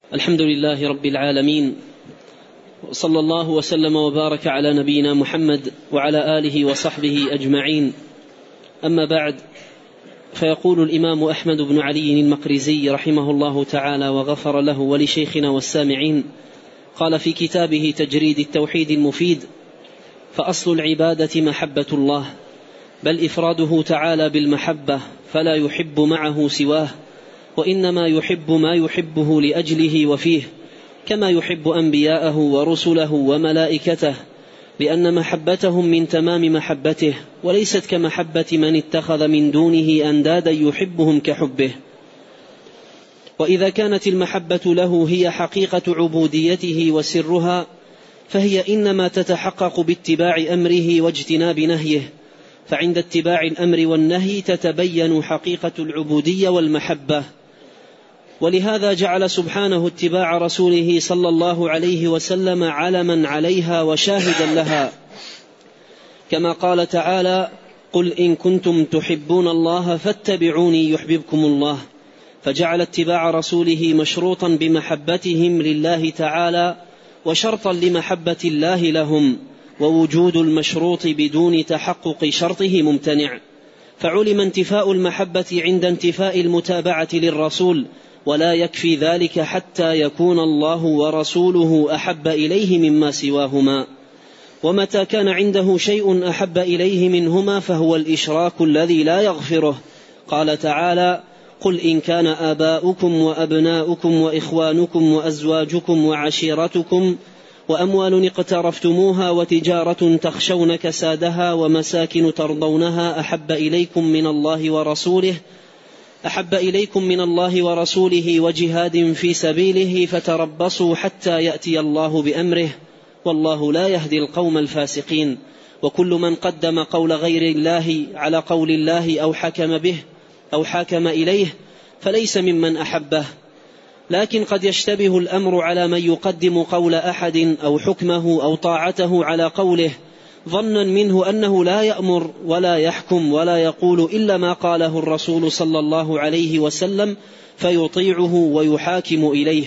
الحمد لله رب العالمين، صلى الله وسلم وبارك على نبينا محمد وعلى آله وصحبه أجمعين. أما بعد، فيقول الإمام أحمد بن علي المقرزي رحمه الله تعالى وغفر له ولشيخنا والسامعين، قال في كتابه تجريد التوحيد المفيد: فأصل العبادة محبة الله، بل إفراده تعالى بالمحبة، فلا يحب معه سواه، وإنما يحب ما يحبه لأجله وفيه، كما يحب أنبياءه ورسله وملائكته، لأن محبتهم من تمام محبته، وليست كمحبة من اتخذ من دونه أندادا يحبهم كحبه. وإذا كانت المحبة له هي حقيقة عبوديته وسرها، فهي إنما تتحقق باتباع أمره واجتناب نهيه، فعند اتباع الأمر والنهي تتبين حقيقة العبودية والمحبة. ولهذا جعل سبحانه اتباع رسوله صلى الله عليه وسلم علما عليها وشاهدا لها، كما قال تعالى: قل إن كنتم تحبون الله فاتبعوني يحببكم الله، فجعل اتباع رسوله مشروطا بمحبتهم لله تعالى وشرطا لمحبة الله لهم، ووجود المشروط بدون تحقق شرطه ممتنع، فعلم انتفاء المحبة عند انتفاء المتابعة للرسول، ولا يكفي ذلك حتى يكون الله ورسوله أحب إليه مما سواهما. ومتى كان عنده شيء أحب إليه منهما فهو الإشراك الذي لا يغفره. قال تعالى: قل إن كان آباؤكم وأبناؤكم وإخوانكم وأزواجكم وعشيرتكم وأموال اقترفتموها وتجارة تخشون كسادها ومساكن ترضونها أحب إليكم من الله ورسوله وجهاد في سبيله فتربصوا حتى يأتي الله بأمره، والله لا يهدي القوم الفاسقين. وكل من قدم قول غير الله على قول الله أو حكم به أو حاكم إليه فليس ممن أحبه. لكن قد يشتبه الأمر على من يقدم قول أحد أو حكمه أو طاعته على قوله، ظنا منه أنه لا يأمر ولا يحكم ولا يقول إلا ما قاله الرسول صلى الله عليه وسلم، فيطيعه ويحاكم إليه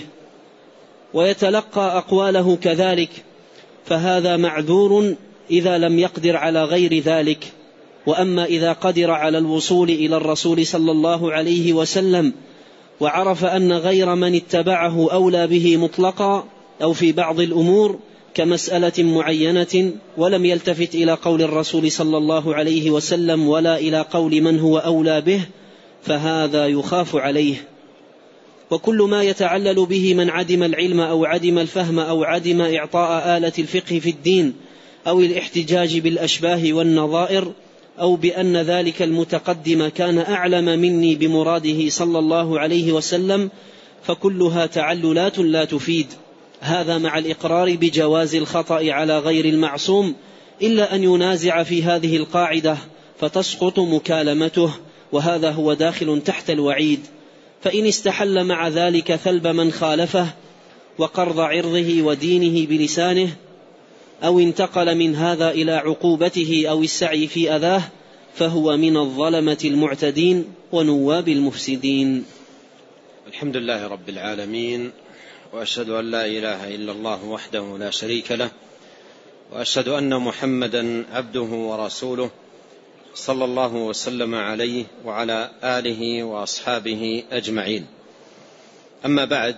ويتلقى أقواله كذلك، فهذا معذور إذا لم يقدر على غير ذلك. وأما إذا قدر على الوصول إلى الرسول صلى الله عليه وسلم وعرف أن غير من اتبعه أولى به مطلقا أو في بعض الأمور كمسألة معينة، ولم يلتفت إلى قول الرسول صلى الله عليه وسلم ولا إلى قول من هو أولى به، فهذا يخاف عليه. وكل ما يتعلل به من عدم العلم أو عدم الفهم أو عدم إعطاء آلة الفقه في الدين أو الاحتجاج بالأشباه والنظائر، أو بأن ذلك المتقدم كان أعلم مني بمراده صلى الله عليه وسلم، فكلها تعللات لا تفيد. هذا مع الإقرار بجواز الخطأ على غير المعصوم، إلا أن ينازع في هذه القاعدة فتسقط مكالمته، وهذا هو داخل تحت الوعيد. فإن استحل مع ذلك ثلب من خالفه وقرض عرضه ودينه بلسانه، أو انتقل من هذا إلى عقوبته أو السعي في أذاه، فهو من الظلمة المعتدين ونواب المفسدين. الحمد لله رب العالمين، وأشهد أن لا إله إلا الله وحده لا شريك له، وأشهد أن محمدا عبده ورسوله صلى الله وسلم عليه وعلى آله وأصحابه أجمعين. أما بعد،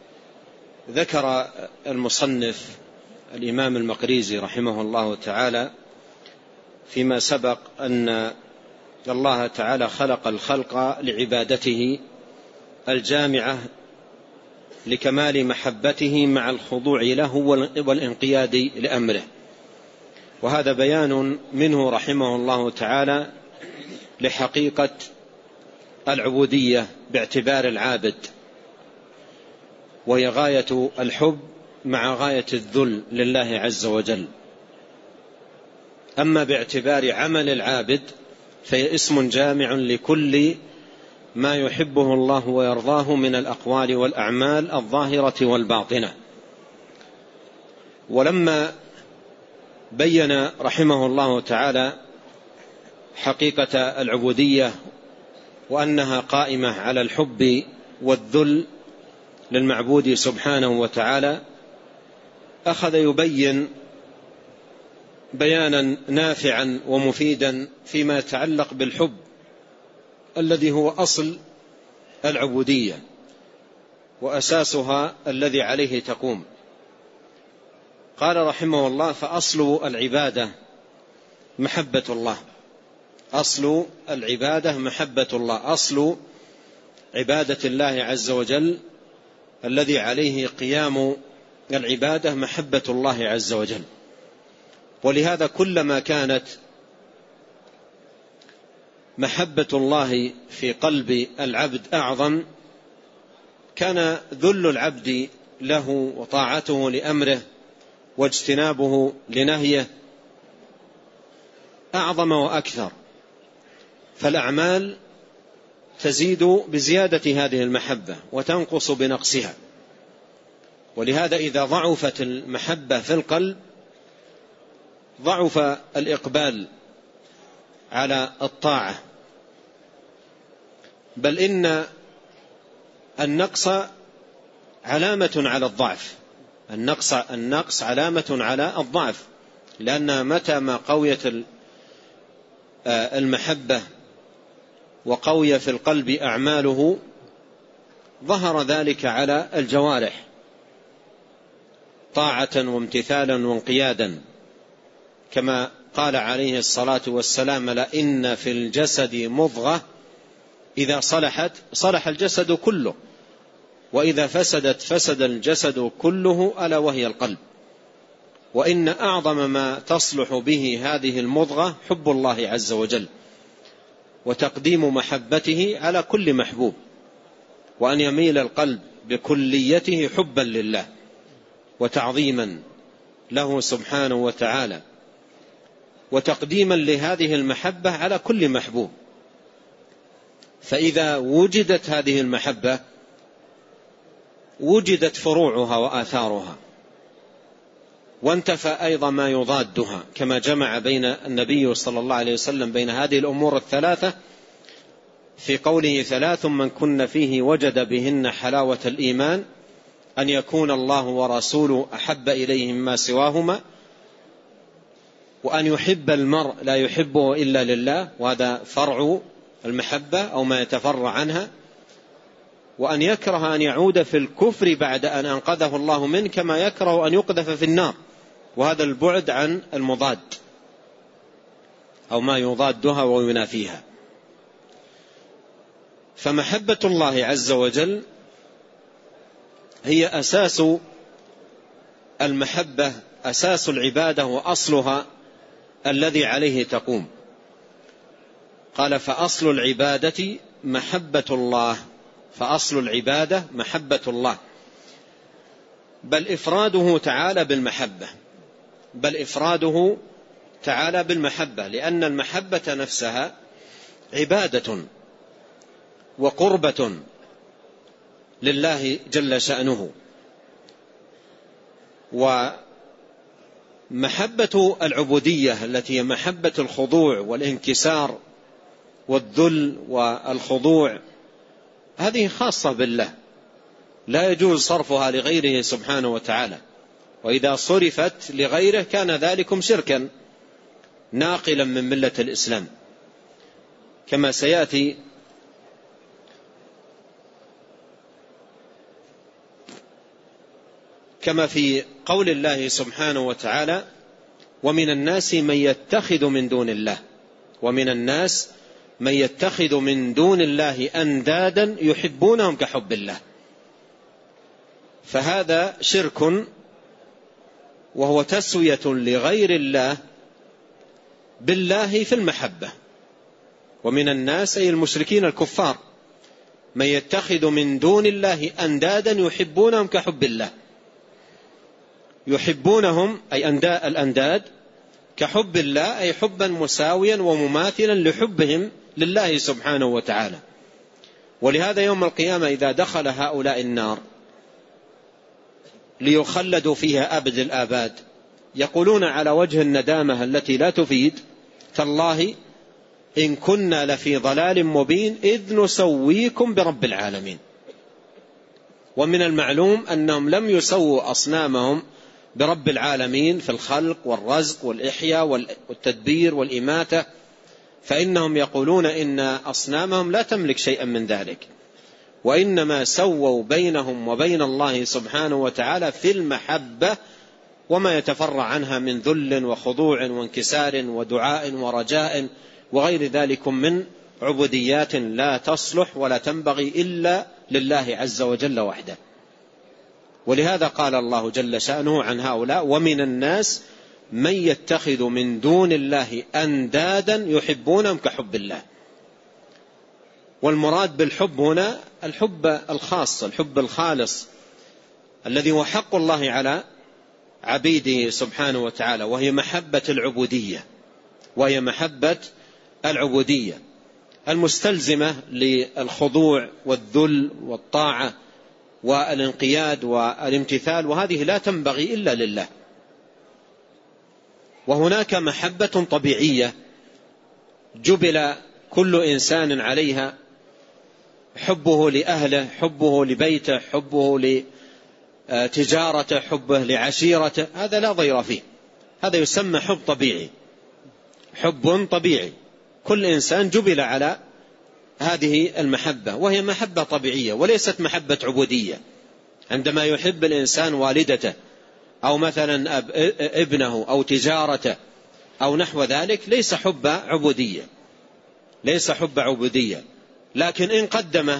ذكر المصنف الإمام المقريزي رحمه الله تعالى فيما سبق أن الله تعالى خلق الخلق لعبادته الجامعة لكمال محبته مع الخضوع له والانقياد لأمره، وهذا بيان منه رحمه الله تعالى لحقيقة العبودية باعتبار العابد، وهي غاية الحب مع غاية الذل لله عز وجل. أما باعتبار عمل العابد فهي اسم جامع لكل ما يحبه الله ويرضاه من الأقوال والأعمال الظاهرة والباطنة. ولما بين رحمه الله تعالى حقيقة العبودية وأنها قائمة على الحب والذل للمعبود سبحانه وتعالى أخذ يبين بيانا نافعا ومفيدا فيما يتعلق بالحب الذي هو أصل العبودية وأساسها الذي عليه تقوم. قال رحمه الله: فأصل العبادة محبة الله. أصل العبادة محبة الله، أصل عبادة الله عز وجل الذي عليه قيام العبادة محبة الله عز وجل. ولهذا كلما كانت محبة الله في قلب العبد أعظم كان ذل العبد له وطاعته لأمره واجتنابه لنهيه أعظم وأكثر، فالأعمال تزيد بزيادة هذه المحبة وتنقص بنقصها. ولهذا إذا ضعفت المحبة في القلب ضعف الإقبال على الطاعة، بل إن النقص علامة على الضعف، النقص علامة على الضعف، لأن متى ما قويت المحبة وقوي في القلب أعماله ظهر ذلك على الجوارح طاعة وامتثالا وانقيادا، كما قال عليه الصلاة والسلام: لئن في الجسد مضغة إذا صلحت صلح الجسد كله، وإذا فسدت فسد الجسد كله، ألا وهي القلب. وإن أعظم ما تصلح به هذه المضغة حب الله عز وجل وتقديم محبته على كل محبوب، وأن يميل القلب بكليته حبا لله وتعظيما له سبحانه وتعالى وتقديما لهذه المحبة على كل محبوب. فإذا وجدت هذه المحبة وجدت فروعها وآثارها، وانتفى أيضا ما يضادها، كما جمع بين النبي صلى الله عليه وسلم بين هذه الأمور الثلاثة في قوله: 3 من كن فيه وجد بهن حلاوة الإيمان أن يكون الله ورسوله أحب إليه مما سواهما، وأن يحب المرء لا يحبه إلا لله، وهذا فرع المحبة أو ما يتفرع عنها، وأن يكره أن يعود في الكفر بعد أن أنقذه الله منه، كما يكره أن يقذف في النار، وهذا البعد عن المضاد أو ما يضادها وينافيها. فمحبة الله عز وجل هي أساس المحبة، أساس العبادة وأصلها الذي عليه تقوم. قال: فأصل العبادة محبة الله. فأصل العبادة محبة الله، بل إفراده تعالى بالمحبة، لأن المحبة نفسها عبادة وقربة لله جل شأنه. ومحبة العبودية التي هي محبة الخضوع والانكسار والذل والخضوع هذه خاصة بالله، لا يجوز صرفها لغيره سبحانه وتعالى، وإذا صرفت لغيره كان ذلكم شركا ناقلا من ملة الإسلام، كما سيأتي كما في قول الله سبحانه وتعالى: ومن الناس من يتخذ من دون الله، ومن الناس من يتخذ من دون الله أندادا يحبونهم كحب الله. فهذا شرك، وهو تسوية لغير الله بالله في المحبة. ومن الناس أي المشركين الكفار من يتخذ من دون الله أندادا يحبونهم كحب الله، يحبونهم أي الأنداد كحب الله، أي حبا مساويا ومماثلا لحبهم لله سبحانه وتعالى. ولهذا يوم القيامة إذا دخل هؤلاء النار ليخلدوا فيها أبد الآباد يقولون على وجه الندامة التي لا تفيد: تالله إن كنا لفي ضلال مبين إذ نسويكم برب العالمين. ومن المعلوم أنهم لم يسووا أصنامهم برب العالمين في الخلق والرزق والإحياء والتدبير والإماتة، فإنهم يقولون إن أصنامهم لا تملك شيئا من ذلك، وإنما سووا بينهم وبين الله سبحانه وتعالى في المحبة وما يتفرع عنها من ذل وخضوع وانكسار ودعاء ورجاء وغير ذلك من عبوديات لا تصلح ولا تنبغي إلا لله عز وجل وحده. ولهذا قال الله جل شأنه عن هؤلاء: ومن الناس من يتخذ من دون الله أندادا يحبونهم كحب الله. والمراد بالحب هنا الحب الخاص، الحب الخالص الذي هو حق الله على عبيده سبحانه وتعالى، وهي محبة العبودية، وهي محبة العبودية المستلزمة للخضوع والذل والطاعة والانقياد والامتثال، وهذه لا تنبغي إلا لله. وهناك محبة طبيعية جبل كل إنسان عليها، حبه لأهله، حبه لبيته، حبه لتجارته، حبه لعشيرته، هذا لا ضير فيه، هذا يسمى حب طبيعي، حب طبيعي. كل إنسان جبل على هذه المحبة، وهي محبة طبيعية وليست محبة عبودية. عندما يحب الإنسان والدته أو مثلا ابنه أو تجارته أو نحو ذلك ليس حب عبودية، ليس حب عبودية. لكن إن قدم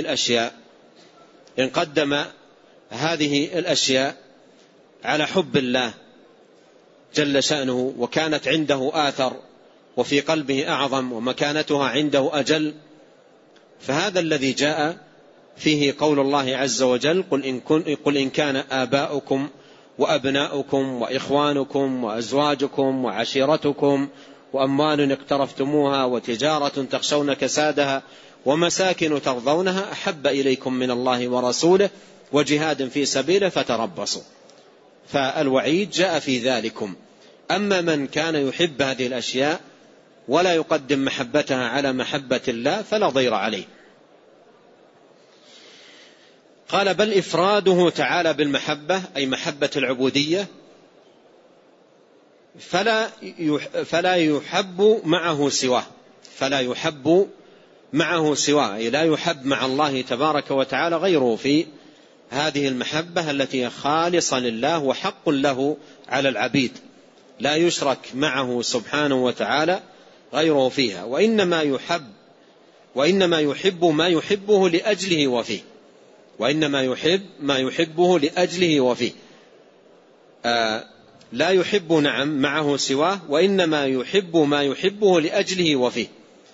هذه الأشياء على حب الله جل شأنه، وكانت عنده آثر وفي قلبه أعظم ومكانتها عنده أجل، فهذا الذي جاء فيه قول الله عز وجل: قل إن كان آباؤكم وأبناؤكم وإخوانكم وأزواجكم وعشيرتكم وأموال اقترفتموها وتجارة تخشون كسادها ومساكن ترضونها أحب إليكم من الله ورسوله وجهاد في سبيله فتربصوا. فالوعيد جاء في ذلكم. أما من كان يحب هذه الأشياء ولا يقدم محبتها على محبة الله فلا ضير عليه. قال: بل إفراده تعالى بالمحبة أي محبة العبودية فلا يحب معه سواه، فلا يحب معه سواه، أي لا يحب مع الله تبارك وتعالى غيره في هذه المحبة التي خالصة لله وحق له على العبيد، لا يشرك معه سبحانه وتعالى غيره فيها، وإنما يحب ما يحبه لأجله وفيه، وإنما يحب ما يحبه لأجله وفيه، لا يحب معه سواه، وإنما يحب ما يحبه لأجله وفيه،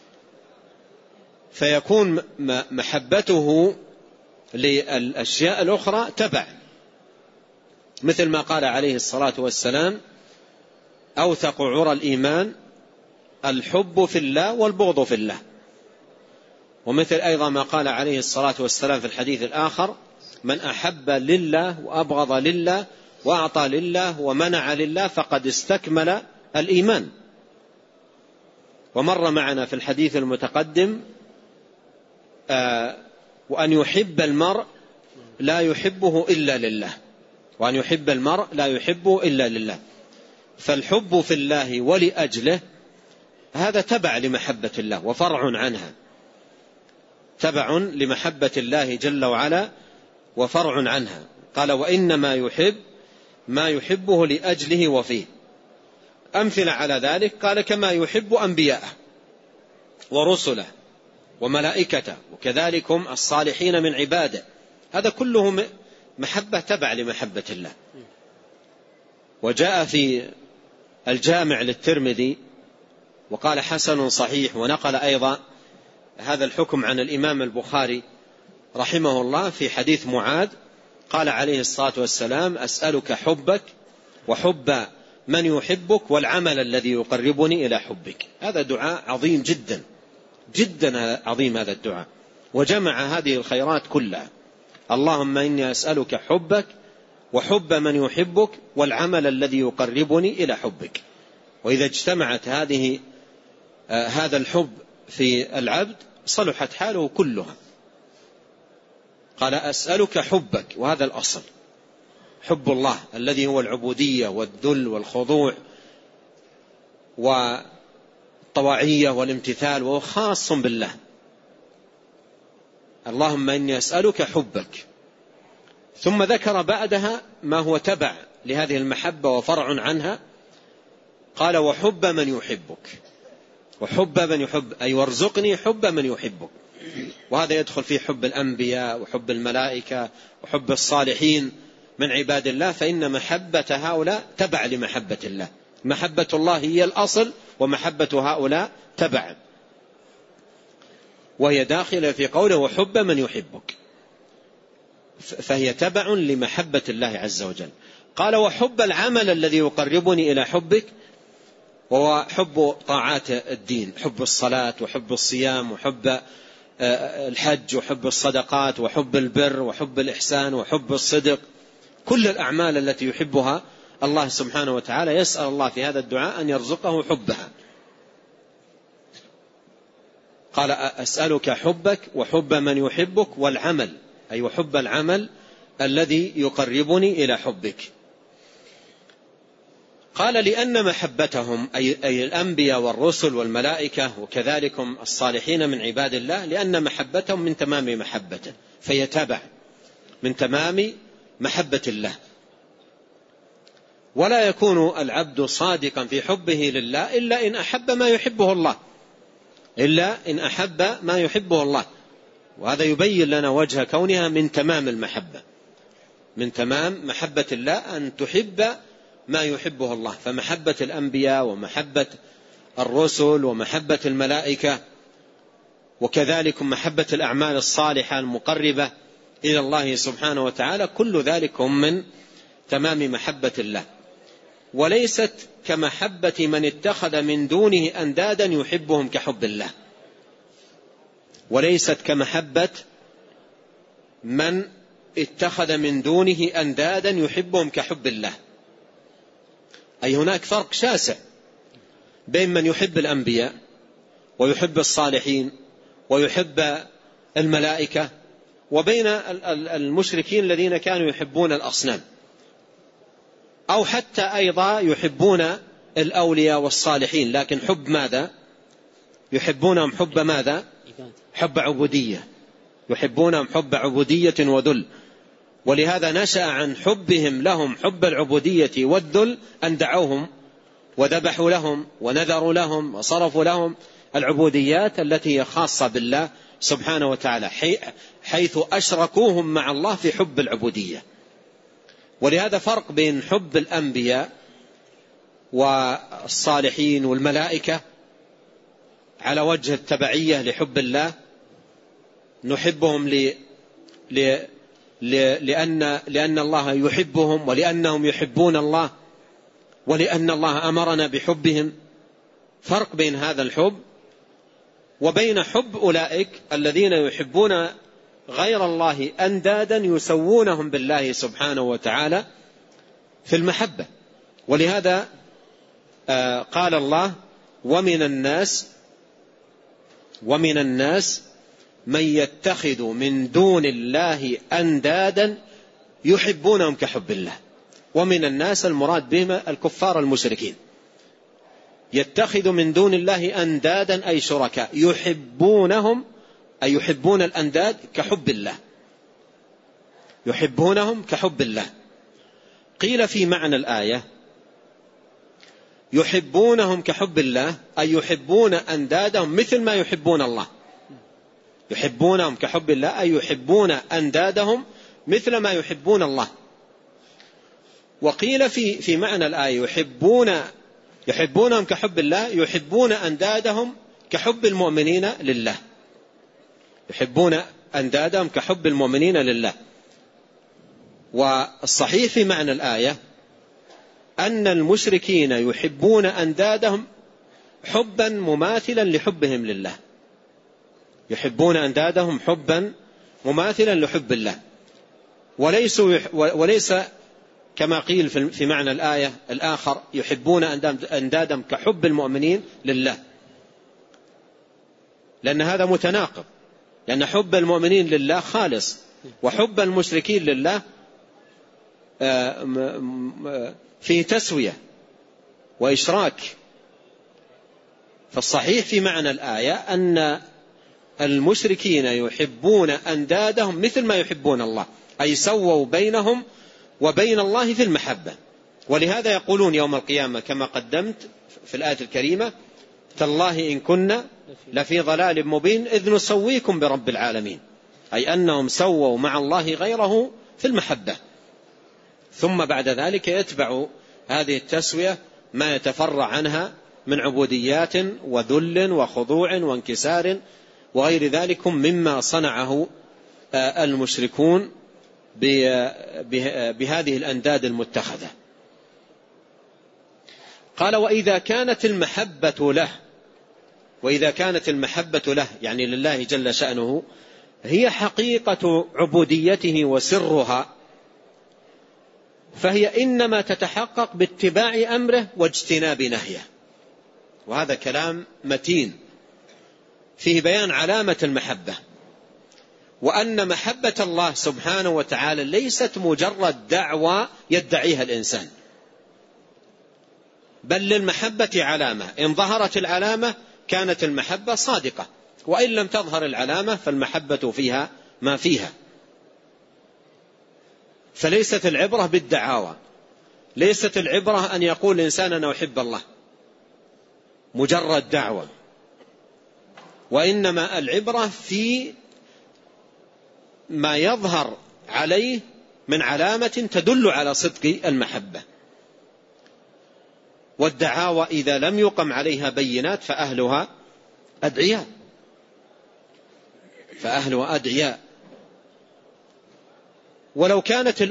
فيكون محبته للأشياء الأخرى تبع، مثل ما قال عليه الصلاة والسلام: أوثق عرى الإيمان الحب في الله والبغض في الله. ومثل أيضا ما قال عليه الصلاة والسلام في الحديث الآخر: من أحب لله وأبغض لله وأعطى لله ومنع لله فقد استكمل الإيمان. ومر معنا في الحديث المتقدم وأن يحب المرء لا يحبه إلا لله، وأن يحب المرء لا يحبه إلا لله. فالحب في الله ولأجله هذا تبع لمحبة الله وفرع عنها، تبع لمحبة الله جل وعلا وفرع عنها. قال: وإنما يحب ما يحبه لأجله وفيه. أمثلة على ذلك قال: كما يحب أنبياءه ورسله وملائكته وكذلكم الصالحين من عباده، هذا كله محبة تبع لمحبة الله. وجاء في الجامع للترمذي وقال: حسن صحيح، ونقل أيضا هذا الحكم عن الإمام البخاري رحمه الله في حديث معاذ، قال عليه الصلاة والسلام: أسألك حبك وحب من يحبك والعمل الذي يقربني إلى حبك. هذا دعاء عظيم جدا جدا، عظيم هذا الدعاء، وجمع هذه الخيرات كلها: اللهم إني أسألك حبك وحب من يحبك والعمل الذي يقربني إلى حبك. وإذا اجتمعت هذا الحب في العبد صلحت حاله كلها. قال أسألك حبك، وهذا الأصل، حب الله الذي هو العبودية والذل والخضوع والطواعية والامتثال، وهو خاص بالله. اللهم إني أسألك حبك. ثم ذكر بعدها ما هو تبع لهذه المحبة وفرع عنها، قال وحب من يحبك. وحب من يحب أي وارزقني حب من يحبك، وهذا يدخل فيه حب الأنبياء وحب الملائكة وحب الصالحين من عباد الله، فإن محبة هؤلاء تبع لمحبة الله. محبة الله هي الأصل، ومحبة هؤلاء تبع، وهي داخلة في قوله وحب من يحبك، فهي تبع لمحبة الله عز وجل. قال وحب العمل الذي يقربني إلى حبك، وهو حب طاعات الدين، حب الصلاة وحب الصيام وحب الحج وحب الصدقات وحب البر وحب الإحسان وحب الصدق، كل الأعمال التي يحبها الله سبحانه وتعالى، يسأل الله في هذا الدعاء أن يرزقه حبها. قال أسألك حبك وحب من يحبك والعمل، أي وحب العمل الذي يقربني إلى حبك. قال لأن محبتهم أي الأنبياء والرسل والملائكة وكذلك الصالحين من عباد الله، لأن محبتهم من تمام محبته، فيتبع من تمام محبة الله. ولا يكون العبد صادقا في حبه لله إلا إن أحب ما يحبه الله، إلا إن أحب ما يحبه الله. وهذا يبين لنا وجه كونها من تمام المحبة، من تمام محبة الله أن تحب ما يحبه الله. فمحبة الأنبياء ومحبة الرسل ومحبة الملائكة وكذلك محبة الأعمال الصالحة المقربة إلى الله سبحانه وتعالى، كل ذلك من تمام محبة الله. وليست كمحبة من اتخذ من دونه أندادا يحبهم كحب الله، وليست كمحبة من اتخذ من دونه أندادا يحبهم كحب الله. أي هناك فرق شاسع بين من يحب الأنبياء ويحب الصالحين ويحب الملائكة، وبين المشركين الذين كانوا يحبون الأصنام، أو حتى أيضا يحبون الأولياء والصالحين، لكن حب ماذا؟ يحبونهم حب ماذا؟ حب عبودية، يحبونهم حب عبودية وذل. ولهذا نشأ عن حبهم لهم حب العبودية والذل أن دعوهم وذبحوا لهم ونذروا لهم وصرفوا لهم العبوديات التي هي خاصة بالله سبحانه وتعالى، حيث أشركوهم مع الله في حب العبودية. ولهذا فرق بين حب الأنبياء والصالحين والملائكة على وجه التبعية لحب الله. نحبهم لأن الله يحبهم، ولأنهم يحبون الله، ولأن الله أمرنا بحبهم. فرق بين هذا الحب وبين حب أولئك الذين يحبون غير الله أندادا يسوونهم بالله سبحانه وتعالى في المحبة. ولهذا قال الله ومن الناس من يتخذ من دون الله أندادا يحبونهم كحب الله. ومن الناس المراد بهم الكفار المشركين، يتخذ من دون الله أندادا أي شركاء يحبونهم، أي يحبون الأنداد كحب الله، يحبونهم كحب الله. قيل في معنى الآية يحبونهم كحب الله أي يحبون أندادهم مثل ما يحبون الله، يحبونهم كحب الله أي يحبون أندادهم مثل ما يحبون الله. وقيل في معنى الآية يحبونهم كحب الله يحبون أندادهم كحب المؤمنين لله، يحبون أندادهم كحب المؤمنين لله. والصحيح في معنى الآية أن المشركين يحبون أندادهم حبا مماثلا لحبهم لله، يحبون أندادهم حبا مماثلا لحب الله، وليس كما قيل في معنى الآية الآخر يحبون أندادهم كحب المؤمنين لله، لأن هذا متناقض، لأن حب المؤمنين لله خالص وحب المشركين لله فيه تسوية وإشراك. فالصحيح في معنى الآية أن المشركين يحبون أندادهم مثل ما يحبون الله، أي سووا بينهم وبين الله في المحبة. ولهذا يقولون يوم القيامة كما قدمت في الآية الكريمة: تالله إن كنا لفي ضلال مبين إذ نسويكم برب العالمين، أي أنهم سووا مع الله غيره في المحبة. ثم بعد ذلك يتبع هذه التسوية ما يتفرع عنها من عبوديات وذل وخضوع وانكسار وغير ذلك مما صنعه المشركون بهذه الأنداد المتخذة. قال: وإذا كانت المحبة له يعني لله جل شأنه هي حقيقة عبوديته وسرها، فهي إنما تتحقق باتباع أمره واجتناب نهيه. وهذا كلام متين فيه بيان علامة المحبة، وأن محبة الله سبحانه وتعالى ليست مجرد دعوى يدعيها الإنسان، بل للمحبة علامة، إن ظهرت العلامة كانت المحبة صادقة، وإن لم تظهر العلامة فالمحبة فيها ما فيها. فليست العبرة بالدعاوى، ليست العبرة أن يقول الإنسان أنا أحب الله مجرد دعوة، وإنما العبرة في ما يظهر عليه من علامة تدل على صدق المحبة. والدعاوى إذا لم يقم عليها بينات فأهلها أدعياء. ولو كانت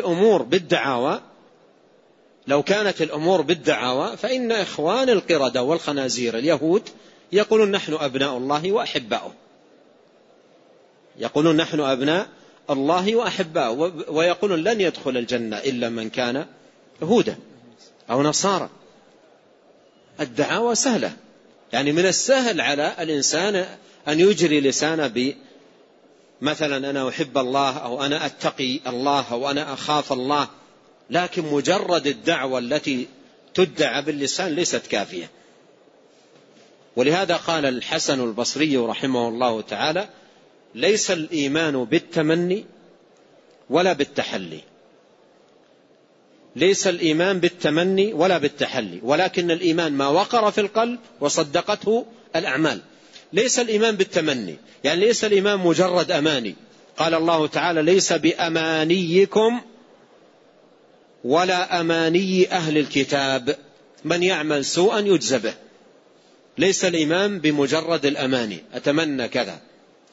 الأمور بالدعاوى فإن إخوان القردة والخنازير اليهود يقولون نحن أبناء الله وأحباؤه، يقولون نحن أبناء الله وأحباؤه، ويقولون لن يدخل الجنة إلا من كان يهودا أو نصارى. الدعاوى سهلة، يعني من السهل على الإنسان أن يجري لسانه مثلا أنا أحب الله أو أنا أتقي الله أو أنا أخاف الله، لكن مجرد الدعوة التي تدعى باللسان ليست كافية. ولهذا قال الحسن البصري رحمه الله تعالى: ليس الإيمان بالتمني ولا بالتحلي، ليس الإيمان بالتمني ولا بالتحلي، ولكن الإيمان ما وقر في القلب وصدقته الأعمال. ليس الإيمان بالتمني، يعني ليس الإيمان مجرد أماني. قال الله تعالى: ليس بأمانيكم ولا أماني أهل الكتاب من يعمل سوءا يجزى به. ليس الإيمان بمجرد الأماني، أتمنى كذا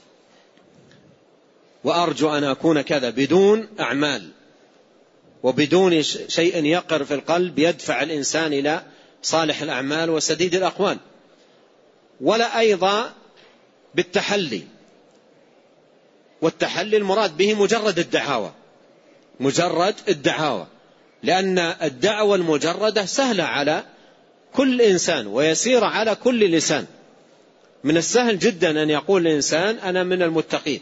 وأرجو أن أكون كذا، بدون أعمال وبدون شيء يقر في القلب يدفع الإنسان إلى صالح الأعمال وسديد الأقوال. ولا أيضا بالتحلي، والتحلي المراد به مجرد الدعاوى، لأن الدعوة المجردة سهلة على كل إنسان ويسير على كل لسان. من السهل جدا أن يقول الإنسان أنا من المتقين،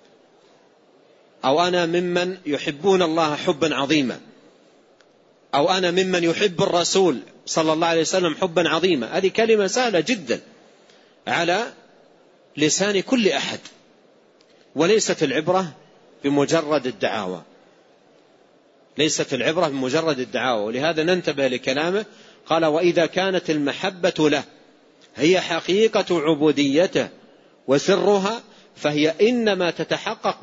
أو أنا ممن يحبون الله حبا عظيما، أو أنا ممن يحب الرسول صلى الله عليه وسلم حبا عظيما. هذه كلمة سهلة جدا على لسان كل أحد، وليست العبرة بمجرد الدعاوى، ليست العبرة بمجرد الدعاوى. ولهذا ننتبه لكلامه، قال: وإذا كانت المحبة له هي حقيقة عبوديته وسرها فهي إنما تتحقق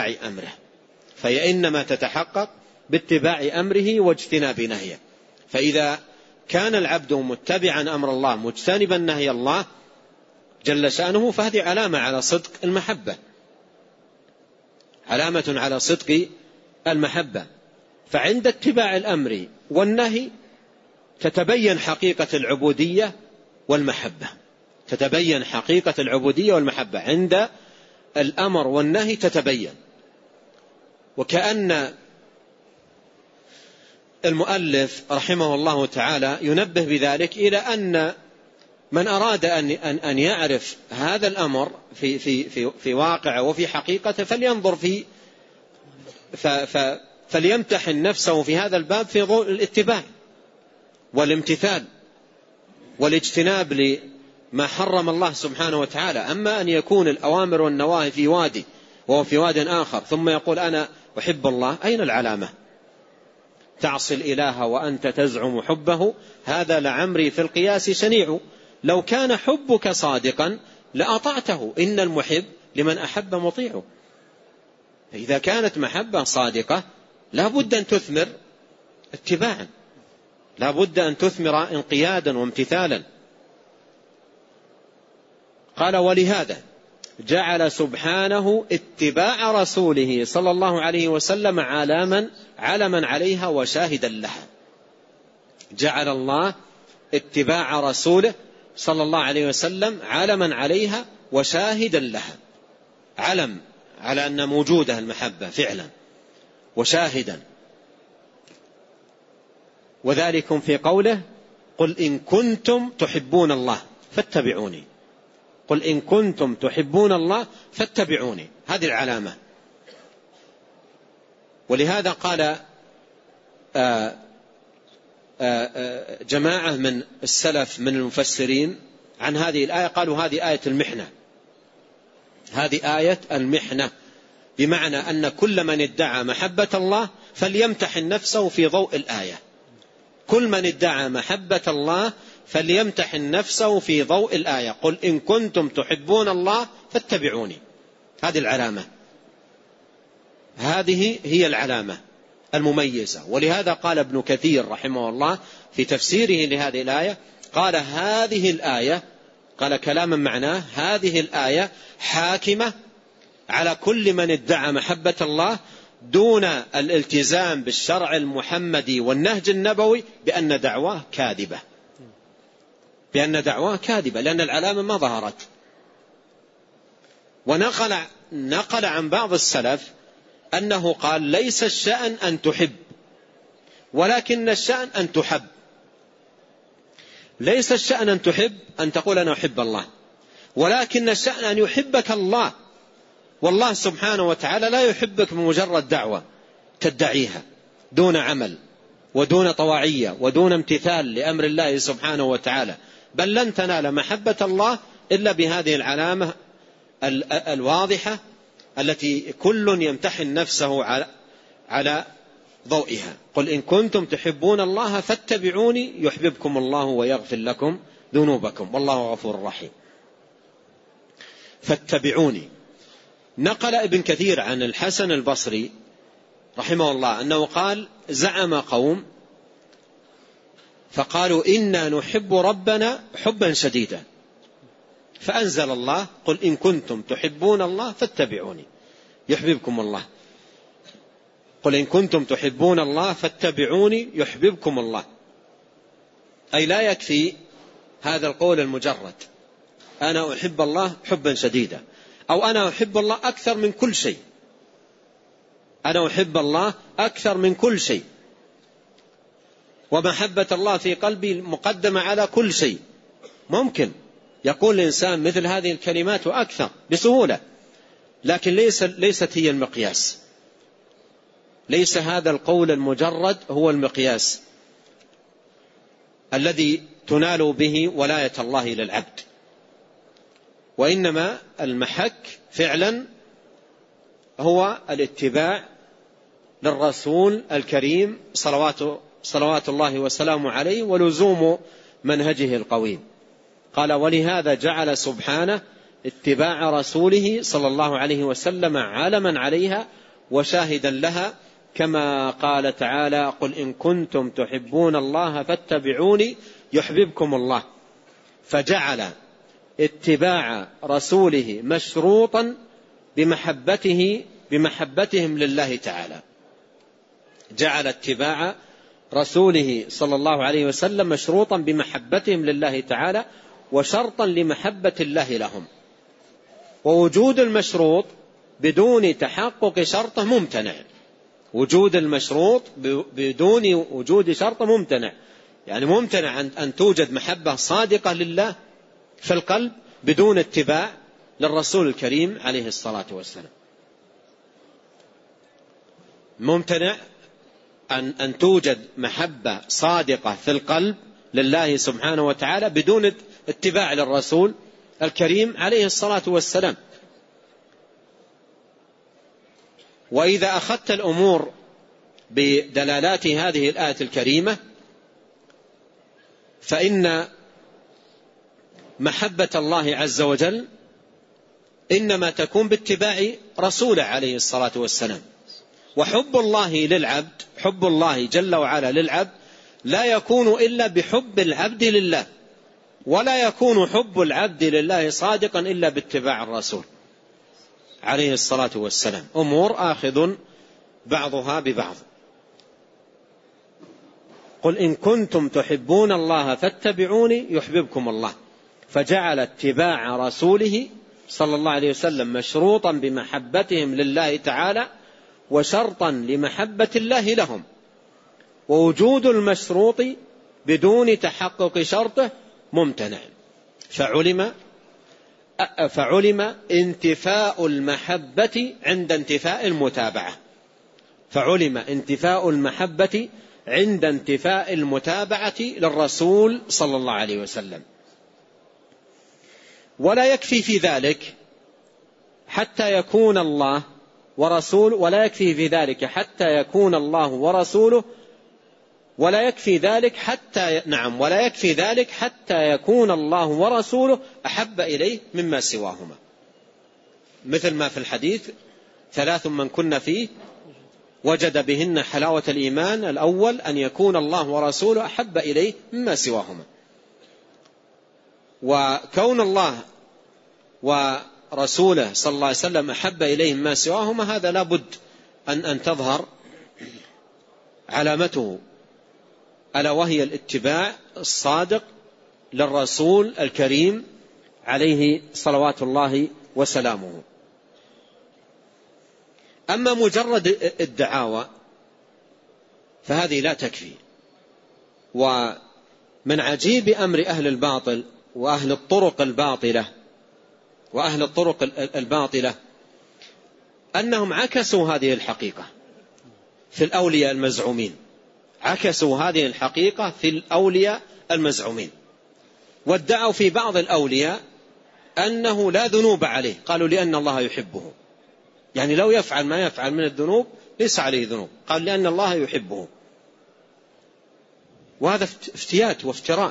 باتباع أمره واجتناب نهيه. فإذا كان العبد متبعا أمر الله مجتنبا نهي الله جل شأنه فهذه علامة على صدق المحبة، علامة على صدق المحبة. فعند اتباع الأمر والنهي تتبين حقيقة العبودية والمحبة، عند الأمر والنهي تتبين. وكأن المؤلف رحمه الله تعالى ينبه بذلك إلى أن من أراد أن يعرف هذا الأمر في واقعه وفي حقيقته فلينظر في فليمتحن نفسه في هذا الباب في ضوء الاتباع والامتثال والاجتناب لما حرم الله سبحانه وتعالى. أما أن يكون الأوامر والنواهي في وادي وهو في واد آخر ثم يقول أنا أحب الله، أين العلامة؟ تعصي الإله وأنت تزعم حبه، هذا لعمري في القياس شنيع. لو كان حبك صادقا لأطعته، إن المحب لمن أحب مطيعه. إذا كانت محبة صادقة لا بد أن تثمر اتباعا، لا بد أن تثمر انقيادا وامتثالا. قال ولهذا جعل سبحانه اتباع رسوله صلى الله عليه وسلم علما عليها وشاهدا لها. جعل الله اتباع رسوله صلى الله عليه وسلم علما عليها وشاهدا لها، علم على أن موجودة المحبة فعلا وشاهدا. وذلكم في قوله قل إن كنتم تحبون الله فاتبعوني، قل إن كنتم تحبون الله فاتبعوني، هذه العلامة. ولهذا قال جماعة من السلف من المفسرين عن هذه الآية، قالوا هذه آية المحنة، هذه آية المحنة، بمعنى أن كل من ادعى محبة الله فليمتحن نفسه في ضوء الآية. كل من ادعى محبة الله فليمتحن نفسه في ضوء الآية، قل إن كنتم تحبون الله فاتبعوني. هذه العلامة، هذه هي العلامة المميزة. ولهذا قال ابن كثير رحمه الله في تفسيره لهذه الآية، قال هذه الآية، قال كلاما معناه هذه الآية حاكمة على كل من ادعى محبة الله دون الالتزام بالشرع المحمدي والنهج النبوي بأن دعواه كاذبة، بأن دعواه كاذبة، لأن العلامة ما ظهرت. ونقل عن بعض السلف أنه قال ليس الشأن أن تحب ولكن الشأن أن تحب. ليس الشأن أن تحب أن تقول أنا أحب الله، ولكن الشأن أن يحبك الله، والله سبحانه وتعالى لا يحبك بمجرد دعوة تدعيها دون عمل ودون طواعية ودون امتثال لأمر الله سبحانه وتعالى، بل لن تنال محبة الله إلا بهذه العلامة الواضحة التي كل يمتحن نفسه على ضوئها. قل إن كنتم تحبون الله فاتبعوني يحببكم الله ويغفر لكم ذنوبكم والله غفور رحيم. فاتبعوني. نقل ابن كثير عن الحسن البصري رحمه الله أنه قال زعم قوم فقالوا إنا نحب ربنا حبا شديدا، فأنزل الله قل إن كنتم تحبون الله فاتبعوني يحببكم الله. قل إن كنتم تحبون الله فاتبعوني يحببكم الله. أي لا يكفي هذا القول المجرد أنا أحب الله حبا شديدا، أو أنا أحب الله أكثر من كل شيء، أنا أحب الله أكثر من كل شيء، ومحبة الله في قلبي مقدمة على كل شيء. ممكن يقول الإنسان مثل هذه الكلمات وأكثر بسهولة، لكن ليست هي المقياس. ليس هذا القول المجرد هو المقياس الذي تنال به ولاية الله للعبد، وإنما المحك فعلا هو الاتباع للرسول الكريم صلوات الله وسلامه عليه ولزوم منهجه القويم. قال ولهذا جعل سبحانه اتباع رسوله صلى الله عليه وسلم علما عليها وشاهدا لها، كما قال تعالى قل إن كنتم تحبون الله فاتبعوني يحببكم الله. فجعل اتباع رسوله مشروطا بمحبتهم لله تعالى. جعل اتباع رسوله صلى الله عليه وسلم مشروطا بمحبتهم لله تعالى وشرطا لمحبة الله لهم. ووجود المشروط بدون تحقق شرطه ممتنع. وجود المشروط بدون وجود شرط ممتنع، يعني ممتنع أن توجد محبة صادقة لله في القلب بدون اتباع للرسول الكريم عليه الصلاة والسلام. ممتنع أن توجد محبة صادقة في القلب لله سبحانه وتعالى بدون اتباع للرسول الكريم عليه الصلاة والسلام. وإذا أخذت الأمور بدلالات هذه الآية الكريمة فإن محبة الله عز وجل إنما تكون باتباع رسوله عليه الصلاة والسلام. وحب الله للعبد، حب الله جل وعلا للعبد لا يكون إلا بحب العبد لله، ولا يكون حب العبد لله صادقا إلا باتباع الرسول عليه الصلاة والسلام. أمور آخذ بعضها ببعض. قل إن كنتم تحبون الله فاتبعوني يحببكم الله، فجعل اتباع رسوله صلى الله عليه وسلم مشروطا بمحبتهم لله تعالى وشرطا لمحبة الله لهم، ووجود المشروط بدون تحقق شرطه ممتنع. فعلم انتفاء المحبة عند انتفاء المتابعة، فعلم انتفاء المحبة عند انتفاء المتابعة للرسول صلى الله عليه وسلم. ولا يكفي في ذلك حتى يكون الله ورسوله، ولا يكفي في ذلك حتى يكون الله ورسوله، ولا يكفي ذلك حتى ولا يكفي ذلك حتى يكون الله ورسوله أحب إليه مما سواهما، مثل ما في الحديث: 3 من كن فيه وجد بهن حلاوة الإيمان. الأول أن يكون الله ورسوله أحب إليه مما سواهما. وكون الله ورسوله صلى الله عليه وسلم أحب إليه مما سواهما هذا لا بد أن تظهر علامته، ألا وهي الاتباع الصادق للرسول الكريم عليه صلوات الله وسلامه. أما مجرد الدعاوى فهذه لا تكفي. ومن عجيب أمر أهل الباطل وأهل الطرق الباطلة أنهم عكسوا هذه الحقيقة في الأولياء المزعومين، عكسوا هذه الحقيقة في الأولياء المزعومين، وادعوا في بعض الأولياء أنه لا ذنوب عليه، قالوا لأن الله يحبه، يعني لو يفعل ما يفعل من الذنوب ليس عليه ذنوب، قال لأن الله يحبه. وهذا افتيات وافتراء،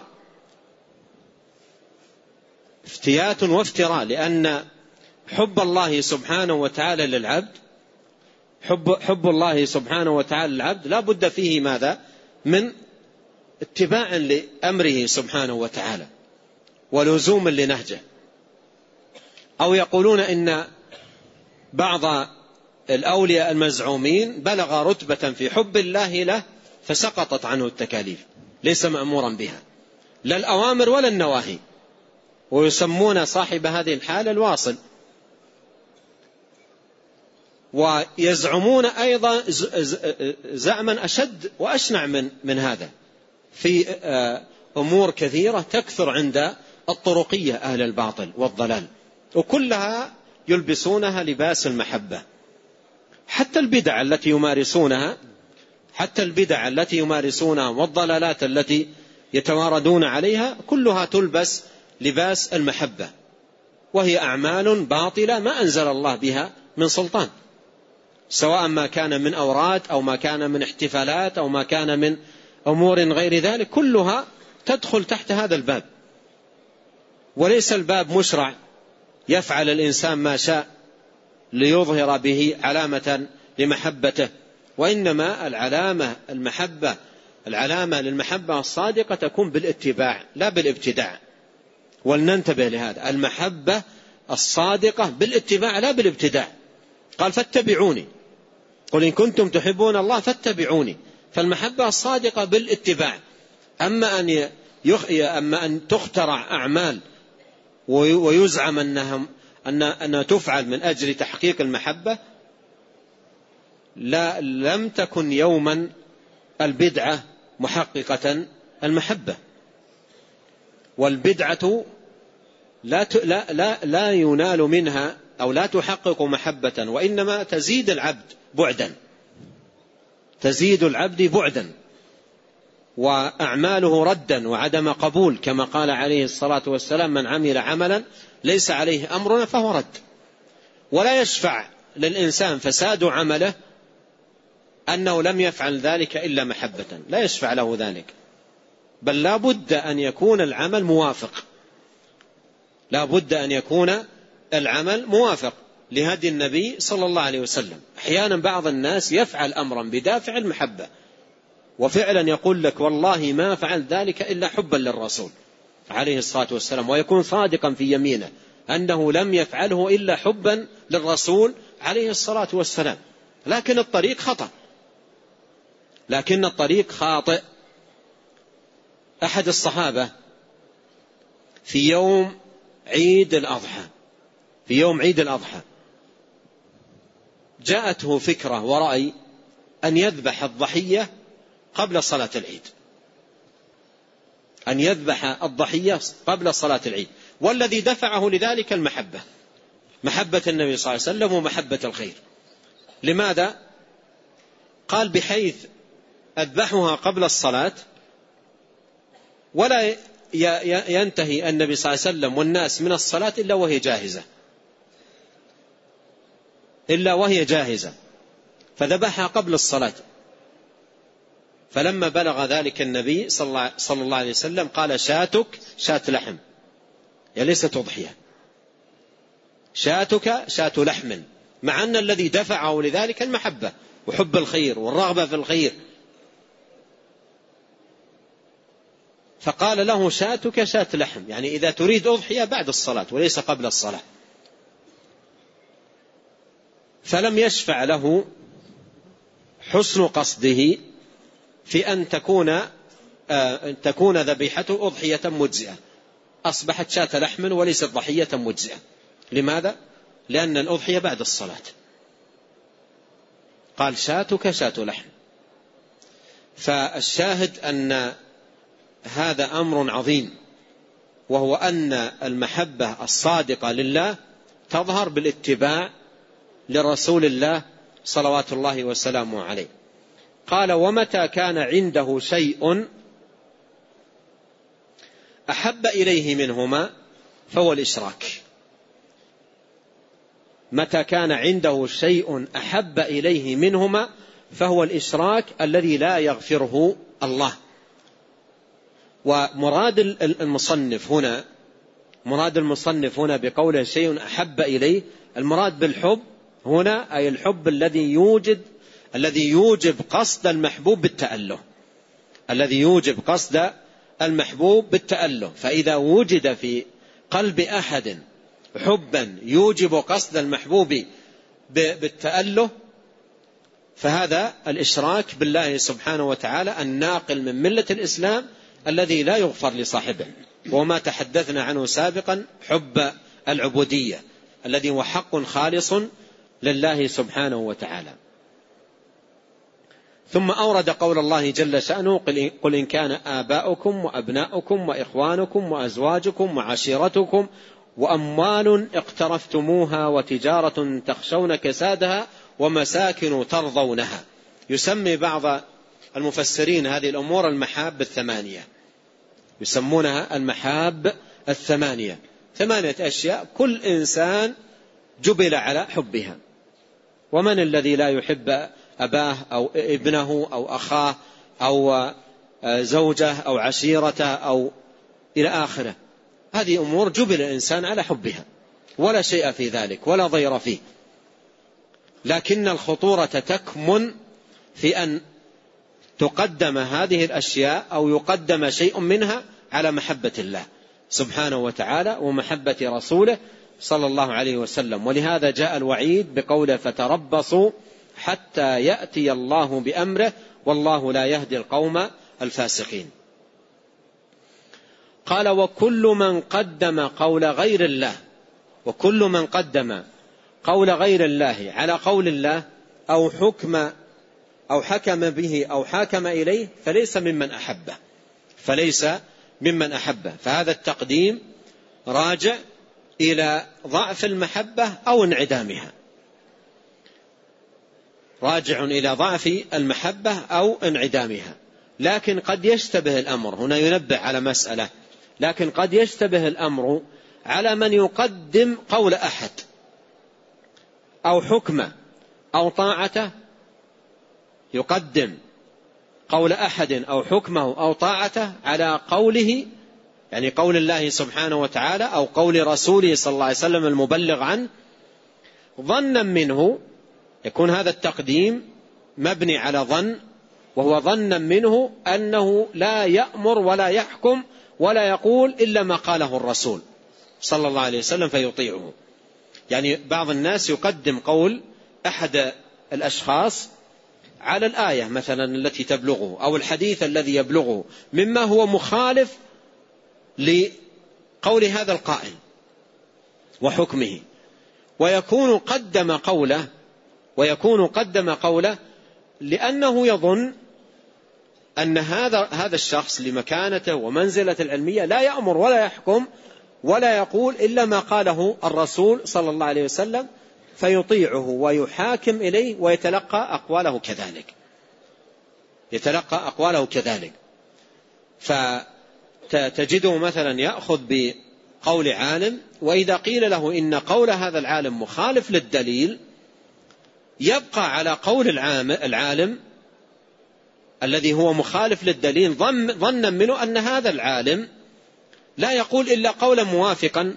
افتيات وافتراء، لأن حب الله سبحانه وتعالى للعبد، حب الله سبحانه وتعالى للعبد لا بد فيه ماذا؟ من اتباع لأمره سبحانه وتعالى ولزوم لنهجه. أو يقولون إن بعض الأولياء المزعومين بلغ رتبة في حب الله له فسقطت عنه التكاليف، ليس مأمورا بها لا الأوامر ولا النواهي، ويسمون صاحب هذه الحالة الواصل. ويزعمون أيضا زعما أشد وأشنع من هذا في أمور كثيرة تكثر عند الطرقية أهل الباطل والضلال، وكلها يلبسونها لباس المحبة. حتى البدع التي يمارسونها والضلالات التي يتواردون عليها كلها تلبس لباس المحبة، وهي أعمال باطلة ما أنزل الله بها من سلطان، سواء ما كان من أوراد أو ما كان من احتفالات أو ما كان من أمور غير ذلك، كلها تدخل تحت هذا الباب. وليس الباب مشرع يفعل الإنسان ما شاء ليظهر به علامة لمحبته، وإنما العلامة للمحبة الصادقة تكون بالاتباع لا بالابتداع. ولننتبه لهذا، المحبة الصادقة بالاتباع لا بالابتداع. قال فاتبعوني، قل إن كنتم تحبون الله فاتبعوني، فالمحبة الصادقة بالاتباع. أما أن تخترع أعمال ويزعم أنها تفعل من أجل تحقيق المحبة، لم تكن يوما البدعة محققة المحبة. والبدعة لا ينال منها أو لا تحقق محبة، وإنما تزيد العبد بعدا. تزيد العبد بعدا وأعماله ردا وعدم قبول، كما قال عليه الصلاة والسلام: من عمل عملا ليس عليه أمرنا فهو رد. ولا يشفع للإنسان فساد عمله أنه لم يفعل ذلك إلا محبة، لا يشفع له ذلك، بل لا بد أن يكون العمل موافق، لا بد أن يكون العمل موافق لهدي النبي صلى الله عليه وسلم. أحيانا بعض الناس يفعل أمرا بدافع المحبة، وفعلا يقول لك: والله ما فعل ذلك إلا حبا للرسول عليه الصلاة والسلام، ويكون صادقا في يمينه أنه لم يفعله إلا حبا للرسول عليه الصلاة والسلام، لكن الطريق خطأ، لكن الطريق خاطئ. أحد الصحابة في يوم عيد الأضحى جاءته فكرة ورأي أن يذبح الضحية قبل صلاة العيد، أن يذبح الضحية قبل صلاة العيد، والذي دفعه لذلك المحبة، محبة النبي صلى الله عليه وسلم ومحبة الخير. لماذا؟ قال: بحيث أذبحها قبل الصلاة ولا ينتهي النبي صلى الله عليه وسلم والناس من الصلاة إلا وهي جاهزة، فذبحها قبل الصلاة. فلما بلغ ذلك النبي صلى الله عليه وسلم قال: شاتك شاة لحم، يعني ليست أضحية، شاتك شاة لحم، مع أن الذي دفعه لذلك المحبة وحب الخير والرغبة في الخير. فقال له: شاتك شاة لحم، يعني إذا تريد أضحية بعد الصلاة وليس قبل الصلاة. فلم يشفع له حسن قصده في أن تكون ذبيحته أضحية مجزئة، أصبحت شاة لحم وليست ضحية مجزئة. لماذا؟ لأن الأضحية بعد الصلاة. قال: شاتك شاة لحم. فالشاهد أن هذا أمر عظيم، وهو أن المحبة الصادقة لله تظهر بالاتباع لرسول الله صلوات الله وسلامه عليه. قال: ومتى كان عنده شيء أحب إليه منهما فهو الإشراك. متى كان عنده شيء أحب إليه منهما فهو الإشراك الذي لا يغفره الله. ومراد المصنف هنا بقوله شيء أحب إليه، المراد بالحب هنا أي الحب الذي يوجب قصد المحبوب بالتأله، الذي يوجب قصد المحبوب بالتأله. فإذا وجد في قلب أحد حبا يوجب قصد المحبوب بالتأله فهذا الإشراك بالله سبحانه وتعالى الناقل من ملة الإسلام الذي لا يغفر لصاحبه، وما تحدثنا عنه سابقا حب العبودية الذي هو حق خالص لله سبحانه وتعالى. ثم أورد قول الله جل شأنه: قل إن كان آباؤكم وأبناؤكم وإخوانكم وأزواجكم وعشيرتكم وأموال اقترفتموها وتجارة تخشون كسادها ومساكن ترضونها. يسمي بعض المفسرين هذه الأمور المحاب الثمانية، يسمونها المحاب الثمانية، 8 أشياء كل إنسان جبل على حبها. ومن الذي لا يحب أباه أو ابنه أو أخاه أو زوجه أو عشيرته أو إلى آخره؟ هذه أمور جبل الإنسان على حبها، ولا شيء في ذلك ولا ضير فيه، لكن الخطورة تكمن في أن تقدم هذه الأشياء أو يقدم شيء منها على محبة الله سبحانه وتعالى ومحبة رسوله صلى الله عليه وسلم. ولهذا جاء الوعيد بقوله: فتربصوا حتى يأتي الله بأمره والله لا يهدي القوم الفاسقين. قال: وكل من قدم قول غير الله، وكل من قدم قول غير الله على قول الله أو حكم به أو حاكم إليه فليس ممن أحبه. فهذا التقديم راجع إلى ضعف المحبة أو انعدامها، راجع إلى ضعف المحبة أو انعدامها. لكن قد يشتبه الأمر، هنا ينبه على مسألة، لكن قد يشتبه الأمر على من يقدم قول أحد أو حكمه أو طاعته، يقدم قول أحد أو حكمه أو طاعته على قوله، يعني قول الله سبحانه وتعالى أو قول رسوله صلى الله عليه وسلم المبلغ عنه، ظنا منه، يكون هذا التقديم مبني على ظن، وهو ظنا منه أنه لا يأمر ولا يحكم ولا يقول إلا ما قاله الرسول صلى الله عليه وسلم فيطيعه. يعني بعض الناس يقدم قول أحد الأشخاص على الآية مثلا التي تبلغه أو الحديث الذي يبلغه مما هو مخالف لقول هذا القائل وحكمه، ويكون قدم قوله لأنه يظن أن هذا الشخص لمكانته ومنزلة العلمية لا يأمر ولا يحكم ولا يقول إلا ما قاله الرسول صلى الله عليه وسلم، فيطيعه ويحاكم إليه ويتلقى أقواله كذلك. فتجده مثلا يأخذ بقول عالم، وإذا قيل له إن قول هذا العالم مخالف للدليل يبقى على قول العالم الذي هو مخالف للدليل، ظنا منه أن هذا العالم لا يقول إلا قولا موافقا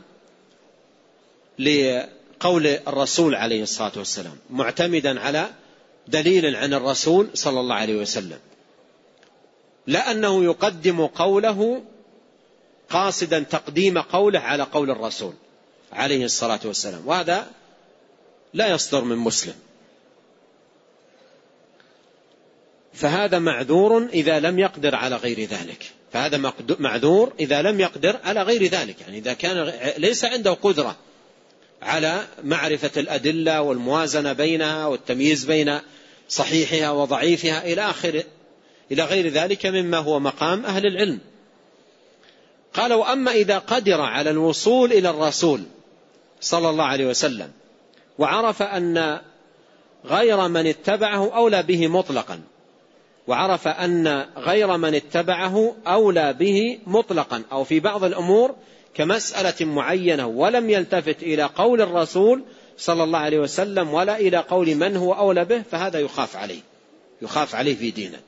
لقول الرسول عليه الصلاة والسلام، معتمدا على دليل عن الرسول صلى الله عليه وسلم، لا أنه يقدم قوله قاصدا تقديم قوله على قول الرسول عليه الصلاة والسلام، وهذا لا يصدر من مسلم. فهذا معذور إذا لم يقدر على غير ذلك، يعني إذا كان ليس عنده قدرة على معرفة الأدلة والموازنة بينها والتمييز بين صحيحها وضعيفها إلى غير ذلك مما هو مقام أهل العلم. قال: وأما إذا قدر على الوصول إلى الرسول صلى الله عليه وسلم وعرف أن غير من اتبعه أولى به مطلقا أو في بعض الأمور كمسألة معينة، ولم يلتفت إلى قول الرسول صلى الله عليه وسلم ولا إلى قول من هو أولى به، فهذا يخاف عليه في دينه.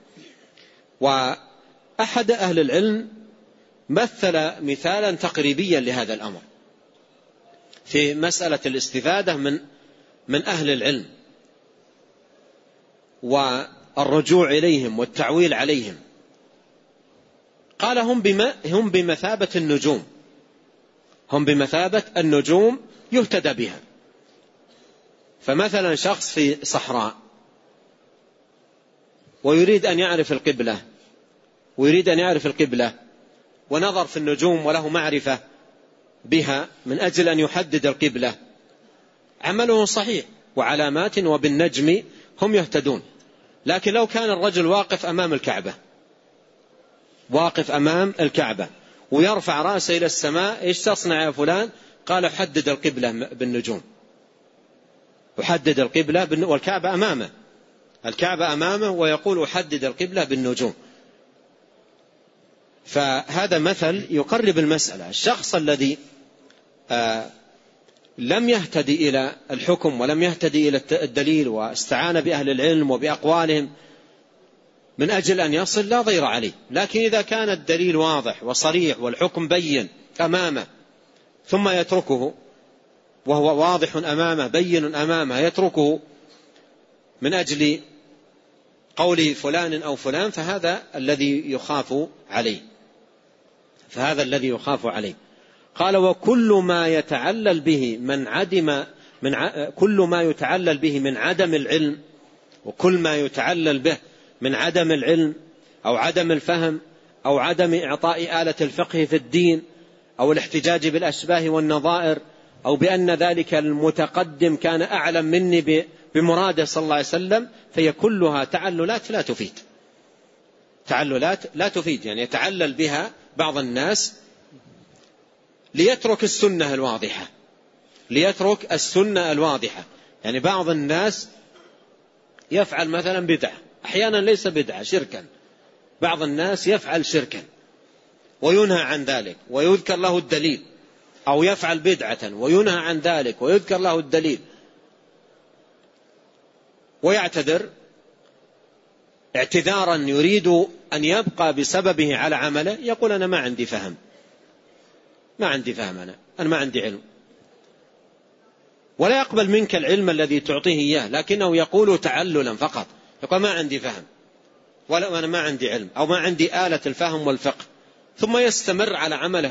وأحد أهل العلم مثل مثالا تقريبيا لهذا الأمر في مسألة الاستفادة من أهل العلم والرجوع إليهم والتعويل عليهم. قال: هم بمثابة النجوم يهتدى بها. فمثلا شخص في صحراء ويريد أن يعرف القبلة ونظر في النجوم وله معرفة بها من أجل أن يحدد القبلة، عمله صحيح وعلامات وبالنجم هم يهتدون. لكن لو كان الرجل واقف أمام الكعبة ويرفع رأسه إلى السماء: إيش تصنع يا فلان؟ قال: حدد القبلة بالنجوم. يحدد القبلة والكعبة أمامه ويقول: أحدد القبلة بالنجوم. فهذا مثل يقرب المسألة. الشخص الذي لم يهتدي إلى الحكم ولم يهتدي إلى الدليل واستعان بأهل العلم وبأقوالهم من أجل أن يصل لا ضير عليه. لكن إذا كان الدليل واضح وصريح والحكم بين أمامه ثم يتركه، وهو واضح أمامه بين أمامه، يتركه من أجل قول فلان أو فلان، فهذا الذي يخاف عليه. قال: وكل ما يتعلل به من عدم العلم، وكل ما يتعلل به من عدم العلم أو عدم الفهم أو عدم إعطاء آلة الفقه في الدين أو الاحتجاج بالأشباه والنظائر أو بأن ذلك المتقدم كان أعلم مني بمراده صلى الله عليه وسلم، فهي كلها تعللات لا تفيد. يعني يتعلل بها بعض الناس ليترك السنة الواضحة. يعني بعض الناس يفعل مثلا بدعة، أحيانا ليس بدعة، شركا، بعض الناس يفعل شركا وينهى عن ذلك ويذكر له الدليل، أو يفعل بدعة وينهى عن ذلك ويذكر له الدليل ويعتذر اعتذارا يريد أن يبقى بسببه على عمله، يقول أنا ما عندي فهم، أنا ما عندي علم، ولا يقبل منك العلم الذي تعطيه إياه، لكنه يقول تعللا فقط، يقول ما عندي فهم ولا أنا ما عندي علم أو ما عندي آلة الفهم والفقه، ثم يستمر على عمله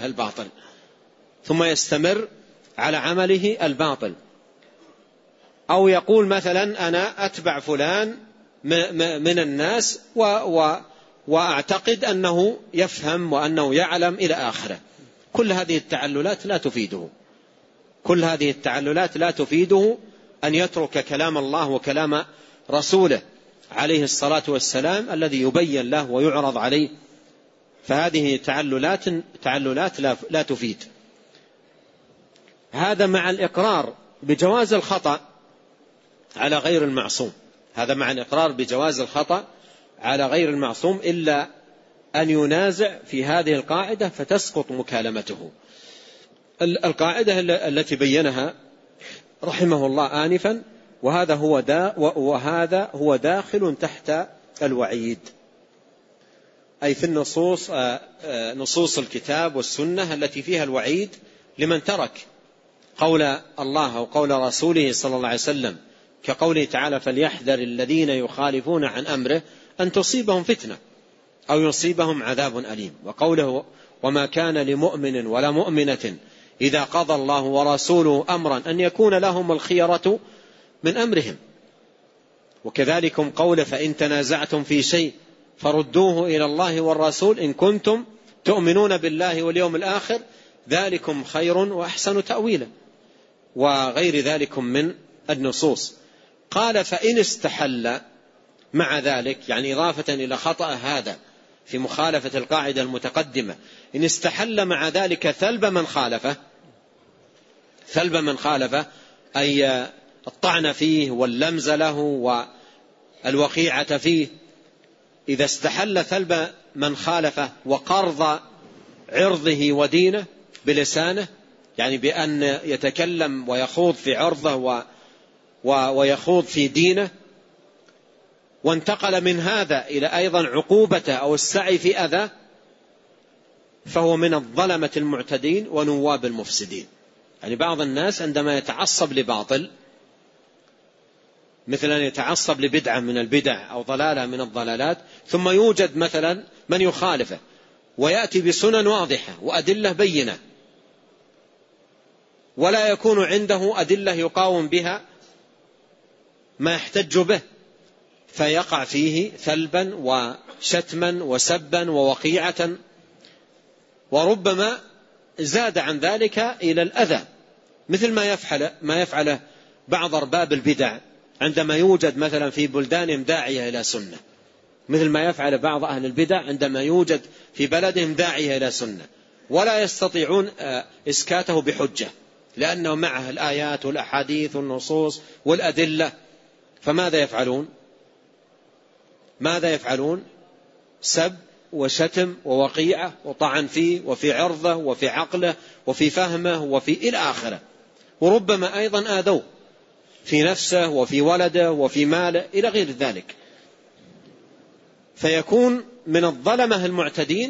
الباطل. أو يقول مثلا أنا أتبع فلان من الناس وأعتقد أنه يفهم وأنه يعلم إلى آخره. كل هذه التعللات لا تفيده أن يترك كلام الله وكلام رسوله عليه الصلاة والسلام الذي يبين له ويعرض عليه. فهذه تعللات لا تفيد. هذا مع الإقرار بجواز الخطأ على غير المعصوم، إلا أن ينازع في هذه القاعدة فتسقط مكالمته. القاعدة التي بينها رحمه الله آنفا، وهذا هو داخل تحت الوعيد، أي في النصوص، نصوص الكتاب والسنة التي فيها الوعيد لمن ترك قول الله وقول رسوله صلى الله عليه وسلم، كقوله تعالى فليحذر الذين يخالفون عن أمره أن تصيبهم فتنة أو يصيبهم عذاب أليم. وقوله وما كان لمؤمن ولا مؤمنة إذا قضى الله ورسوله أمرا أن يكون لهم الخيرة من أمرهم. وكذلكم قوله فإن تنازعتم في شيء فردوه إلى الله والرسول إن كنتم تؤمنون بالله واليوم الآخر ذلكم خير وأحسن تأويلا، وغير ذلك من النصوص. قال فإن استحل مع ذلك، يعني إضافة إلى خطأ هذا في مخالفة القاعدة المتقدمة، إن استحل مع ذلك ثلب من خالفه أي الطعن فيه واللمز له والوقيعة فيه، إذا استحل ثلب من خالفه وقرض عرضه ودينه بلسانه، يعني بأن يتكلم ويخوض في عرضه ويخوض في دينه، وانتقل من هذا إلى أيضا عقوبته أو السعي في أذى، فهو من الظلمة المعتدين ونواب المفسدين. يعني بعض الناس عندما يتعصب لباطل، مثل أن يتعصب لبدعة من البدع أو ضلالة من الضلالات، ثم يوجد مثلا من يخالفه ويأتي بسنن واضحة وأدلة بينة، ولا يكون عنده أدلة يقاوم بها ما يحتج به، فيقع فيه ثلبا وشتما وسبا ووقيعة، وربما زاد عن ذلك إلى الأذى، مثل ما يفعله بعض أرباب البدع عندما يوجد مثلا في بلدانهم داعية إلى سنة، مثل ما يفعل بعض أهل البدع عندما يوجد في بلدهم داعية إلى سنة، ولا يستطيعون إسكاته بحجة، لأنه معه الآيات والأحاديث والنصوص والأدلة. فماذا يفعلون؟ سب وشتم ووقيعة وطعن فيه وفي عرضه وفي عقله وفي فهمه وفي إلى آخره، وربما أيضا آذوه في نفسه وفي ولده وفي ماله إلى غير ذلك، فيكون من الظلمة المعتدين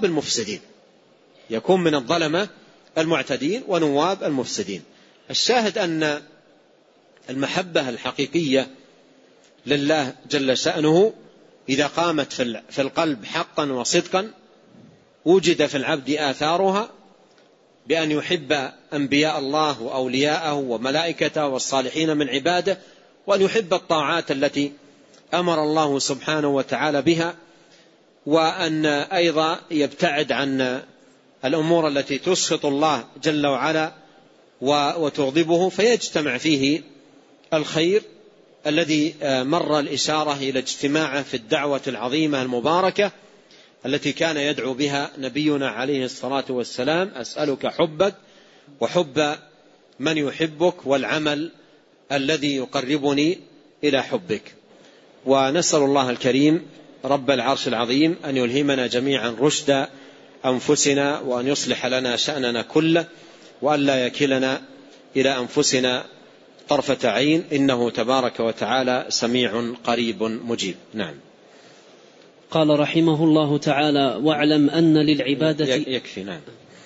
ونواب المفسدين. الشاهد أن المحبة الحقيقية لله جل شأنه إذا قامت في القلب حقا وصدقا، وجد في العبد آثارها بأن يحب أنبياء الله وأولياءه وملائكته والصالحين من عباده، وأن يحب الطاعات التي أمر الله سبحانه وتعالى بها، وأن أيضا يبتعد عن الأمور التي تسخط الله جل وعلا وتغضبه، فيجتمع فيه الخير الذي مر الإشارة إلى اجتماعه في الدعوة العظيمة المباركة التي كان يدعو بها نبينا عليه الصلاة والسلام: أسألك حبك وحب من يحبك والعمل الذي يقربني إلى حبك. ونسأل الله الكريم رب العرش العظيم أن يلهمنا جميعا رشد أنفسنا، وأن يصلح لنا شأننا كله، وأن لا يكلنا إلى أنفسنا طرفة عين، إنه تبارك وتعالى سميع قريب مجيب. نعم. قال رحمه الله تعالى: واعلم أن للعبادة يكفي. نعم.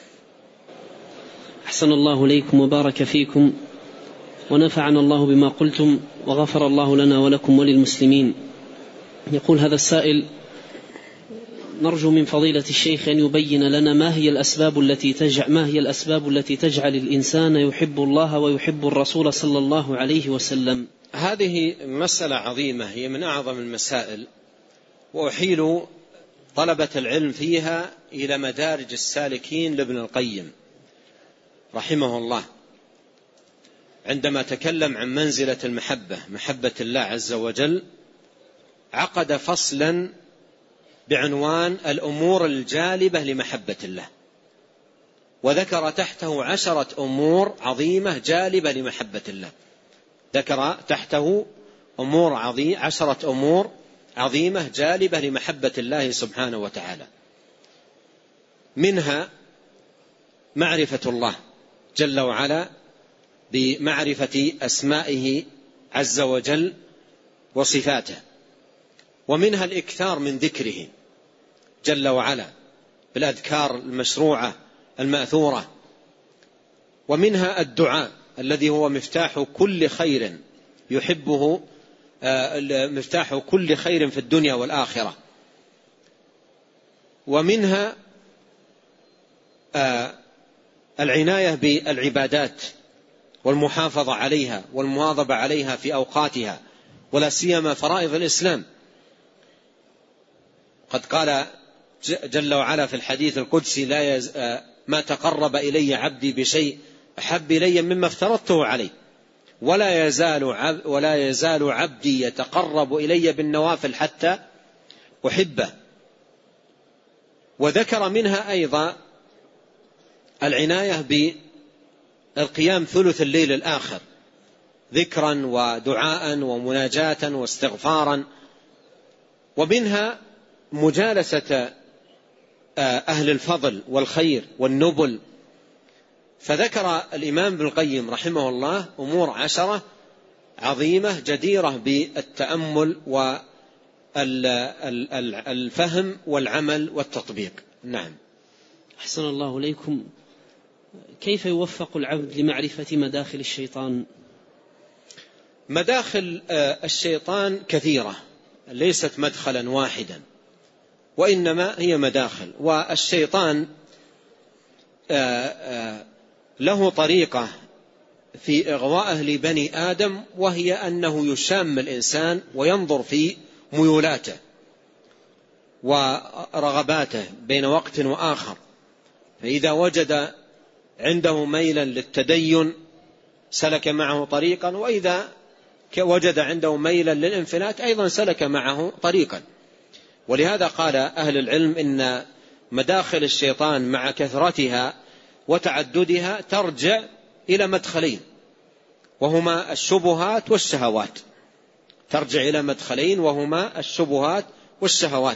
أحسن الله إليكم وبارك فيكم ونفعنا الله بما قلتم وغفر الله لنا ولكم وللمسلمين. يقول هذا السائل: نرجو من فضيلة الشيخ أن يبين لنا ما هي الأسباب التي تجعل الإنسان يحب الله ويحب الرسول صلى الله عليه وسلم. هذه مسألة عظيمة، هي من أعظم المسائل، وأحيل طلبة العلم فيها إلى مدارج السالكين لابن القيم رحمه الله، عندما تكلم عن منزلة المحبة، محبة الله عز وجل، عقد فصلا بعنوان الأمور الجالبة لمحبة الله، وذكر تحته 10 أمور عظيمة جالبة لمحبة الله. ذكر تحته 10 أمور عظيمة جالبة لمحبة الله سبحانه وتعالى. منها معرفة الله جل وعلا بمعرفة أسمائه عز وجل وصفاته، ومنها الإكثار من ذكره جل وعلا بالأذكار المشروعة المأثورة، ومنها الدعاء الذي هو مفتاح كل خير يحبه، مفتاح كل خير في الدنيا والآخرة، ومنها العناية بالعبادات والمحافظة عليها والمواظبة عليها في أوقاتها، ولا سيما فرائض الإسلام. قد قال جل وعلا في الحديث القدسي: ما تقرب إلي عبدي بشيء أحب إلي مما افترضته عليه، ولا يزال عبدي يتقرب إلي بالنوافل حتى أحبه. وذكر منها أيضا العناية بالقيام ثلث الليل الآخر ذكرا ودعاء ومناجاة واستغفارا، ومنها مجالسة أهل الفضل والخير والنبل. فذكر الإمام ابن القيم رحمه الله أمور 10 عظيمة جديرة بالتأمل والفهم والعمل والتطبيق. نعم. أحسن الله إليكم. كيف يوفق العبد لمعرفة مداخل الشيطان؟ مداخل الشيطان كثيرة، ليست مدخلا واحدا، وإنما هي مداخل. والشيطان له طريقة في إغوائه لبني آدم، وهي أنه يشام الإنسان وينظر في ميولاته ورغباته بين وقت وآخر، فإذا وجد عنده ميلا للتدين سلك معه طريقا، وإذا وجد عنده ميلا للانفلات أيضا سلك معه طريقا. ولهذا قال أهل العلم إن مداخل الشيطان مع كثرتها وتعددها ترجع إلى مدخلين، وهما الشبهات والشهوات. ترجع إلى مدخلين وهما الشبهات والشهوات.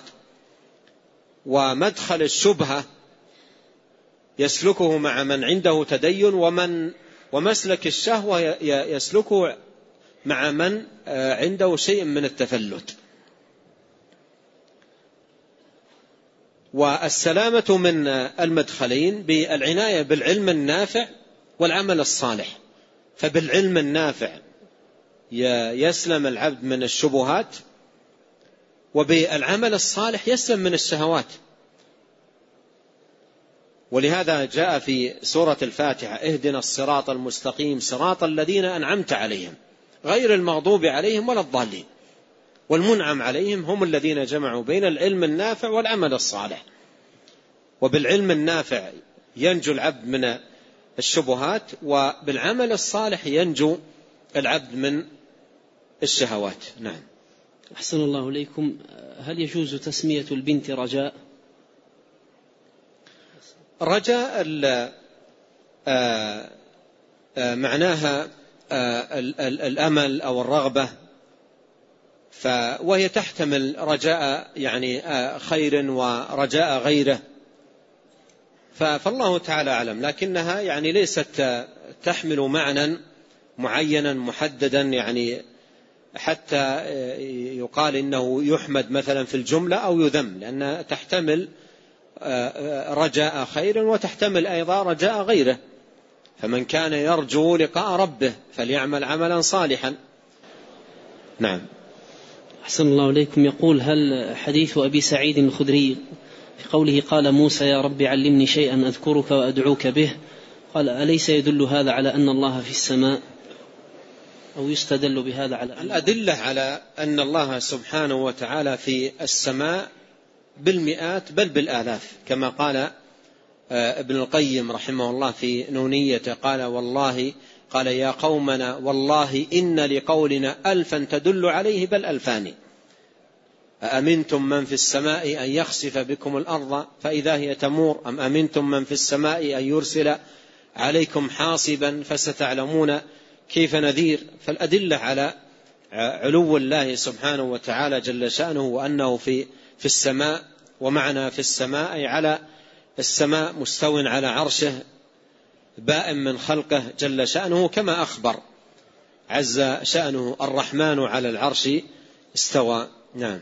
ومدخل الشبهة يسلكه مع من عنده تدين، ومسلك الشهوة يسلكه مع من عنده شيء من التفلت. والسلامة من المدخلين بالعناية بالعلم النافع والعمل الصالح. فبالعلم النافع يسلم العبد من الشبهات، وبالعمل الصالح يسلم من الشهوات. ولهذا جاء في سورة الفاتحة: اهدنا الصراط المستقيم صراط الذين أنعمت عليهم غير المغضوب عليهم ولا الضالين. والمنعم عليهم هم الذين جمعوا بين العلم النافع والعمل الصالح. وبالعلم النافع ينجو العبد من الشبهات، وبالعمل الصالح ينجو العبد من الشهوات. نعم. أحسن الله إليكم. هل يجوز تسمية البنت رجاء؟ رجاء معناها الأمل أو الرغبة وهي تحتمل رجاء يعني خير ورجاء غيره، فالله تعالى أعلم، لكنها يعني ليست تحمل معنى معينا محددا يعني حتى يقال إنه يحمد مثلا في الجملة أو يذم، لأنها تحتمل رجاء خير وتحتمل أيضا رجاء غيره. فمن كان يرجو لقاء ربه فليعمل عملا صالحا. نعم. أحسن الله إليكم. يقول: هل حديث أبي سعيد الخدري في قوله قال موسى يا رب علمني شيئا أذكرك وأدعوك به، قال أليس يدل هذا على أن الله في السماء، أو يستدل بهذا على الأدلة على أن الله سبحانه وتعالى في السماء بالمئات بل بالآلاف، كما قال ابن القيم رحمه الله في نونيته، قال والله قال يا قومنا والله إن لقولنا ألفا تدل عليه بل ألفان، أأمنتم من في السماء أن يخسف بكم الأرض فإذا هي تمور أم أمنتم من في السماء أن يرسل عليكم حاصبا فستعلمون كيف نذير. فالأدلة على علو الله سبحانه وتعالى جل شأنه وأنه في السماء، ومعنى في السماء أي على السماء مستو على عرشه بائن من خلقه جل شأنه، كما أخبر عز شأنه الرحمن على العرش استوى. نعم.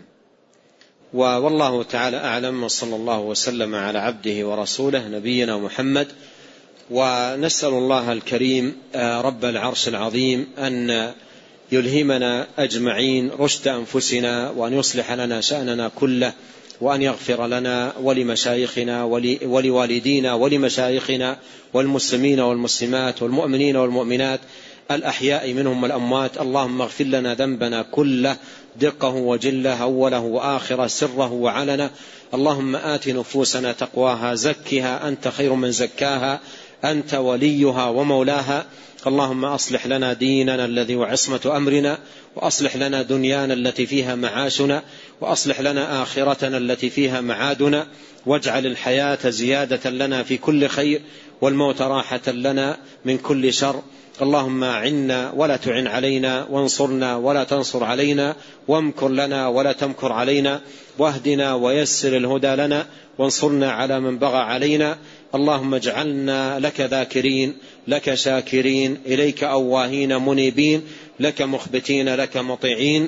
والله تعالى أعلم، وصلى الله وسلم على عبده ورسوله نبينا محمد. ونسأل الله الكريم رب العرش العظيم أن يلهمنا أجمعين رشد أنفسنا، وأن يصلح لنا شأننا كله، وأن يغفر لنا ولمشايخنا ولوالدينا ولمشايخنا والمسلمين والمسلمات والمؤمنين والمؤمنات الأحياء منهم والأموات. اللهم اغفر لنا ذنبنا كله دقه وجله أوله وآخره سره وعلنه. اللهم آت نفوسنا تقواها زكها أنت خير من زكاها أنت وليها ومولاها. اللهم أصلح لنا ديننا الذي وعصمة أمرنا، وأصلح لنا دنيانا التي فيها معاشنا، وأصلح لنا آخرتنا التي فيها معادنا، واجعل الحياة زيادة لنا في كل خير، والموت راحة لنا من كل شر. اللهم أعنا ولا تعن علينا، وانصرنا ولا تنصر علينا، وامكر لنا ولا تمكر علينا، واهدنا ويسر الهدى لنا، وانصرنا على من بغى علينا. اللهم اجعلنا لك ذاكرين، لك شاكرين، إليك أواهين منيبين، لك مخبتين، لك مطيعين.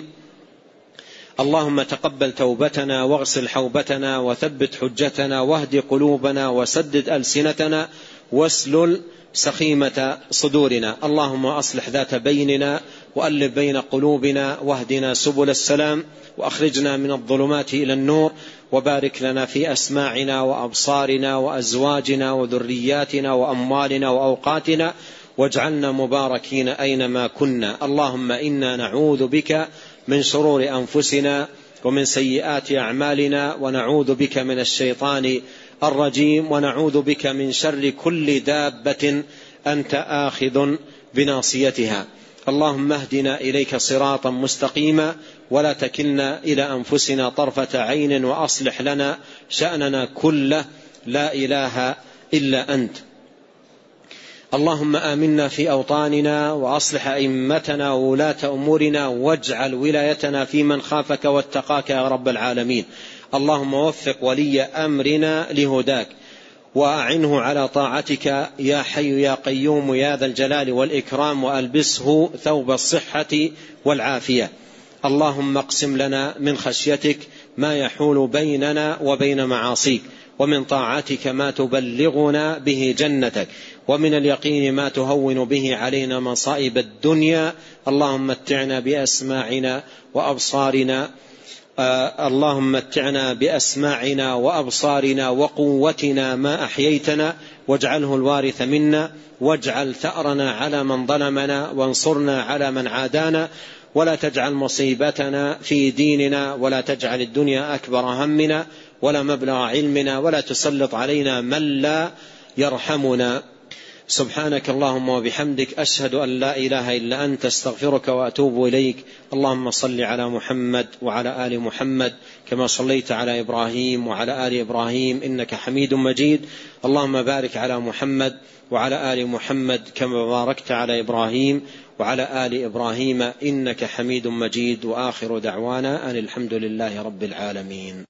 اللهم تقبل توبتنا، واغسل حوبتنا، وثبت حجتنا، واهد قلوبنا، وسدد ألسنتنا، واسلل سخيمة صدورنا. اللهم أصلح ذات بيننا، وألف بين قلوبنا، واهدنا سبل السلام، وأخرجنا من الظلمات إلى النور، وبارك لنا في أسماعنا وأبصارنا وأزواجنا وذرياتنا وأموالنا وأوقاتنا، واجعلنا مباركين أينما كنا. اللهم إنا نعوذ بك من شرور أنفسنا ومن سيئات أعمالنا، ونعوذ بك من الشيطان الرجيم، ونعوذ بك من شر كل دابة أنت آخذ بناصيتها. اللهم اهدنا إليك صراطا مستقيما، ولا تكلنا إلى أنفسنا طرفة عين، وأصلح لنا شأننا كله، لا إله إلا أنت. اللهم آمنا في أوطاننا، وأصلح أئمتنا وولاة أمورنا، واجعل ولايتنا في من خافك واتقاك يا رب العالمين. اللهم وفق ولي أمرنا لهداك، وأعنه على طاعتك يا حي يا قيوم يا ذا الجلال والإكرام، وألبسه ثوب الصحة والعافية. اللهم اقسم لنا من خشيتك ما يحول بيننا وبين معاصيك، ومن طاعتك ما تبلغنا به جنتك، ومن اليقين ما تهون به علينا مصائب الدنيا. اللهم متعنا بأسماعنا وأبصارنا اللهم متعنا بأسماعنا وأبصارنا وقوتنا ما أحييتنا، واجعله الوارث منا، واجعل ثأرنا على من ظلمنا، وانصرنا على من عادانا، ولا تجعل مصيبتنا في ديننا، ولا تجعل الدنيا أكبر همنا ولا مبلغ علمنا، ولا تسلط علينا من لا يرحمنا. سبحانك اللهم وبحمدك، أشهد أن لا إله إلا أنت، استغفرك وأتوب إليك. اللهم صل على محمد وعلى آل محمد كما صليت على إبراهيم وعلى آل إبراهيم إنك حميد مجيد. اللهم بارك على محمد وعلى آل محمد كما باركت على إبراهيم وعلى آل إبراهيم إنك حميد مجيد. وآخر دعوانا أن الحمد لله رب العالمين.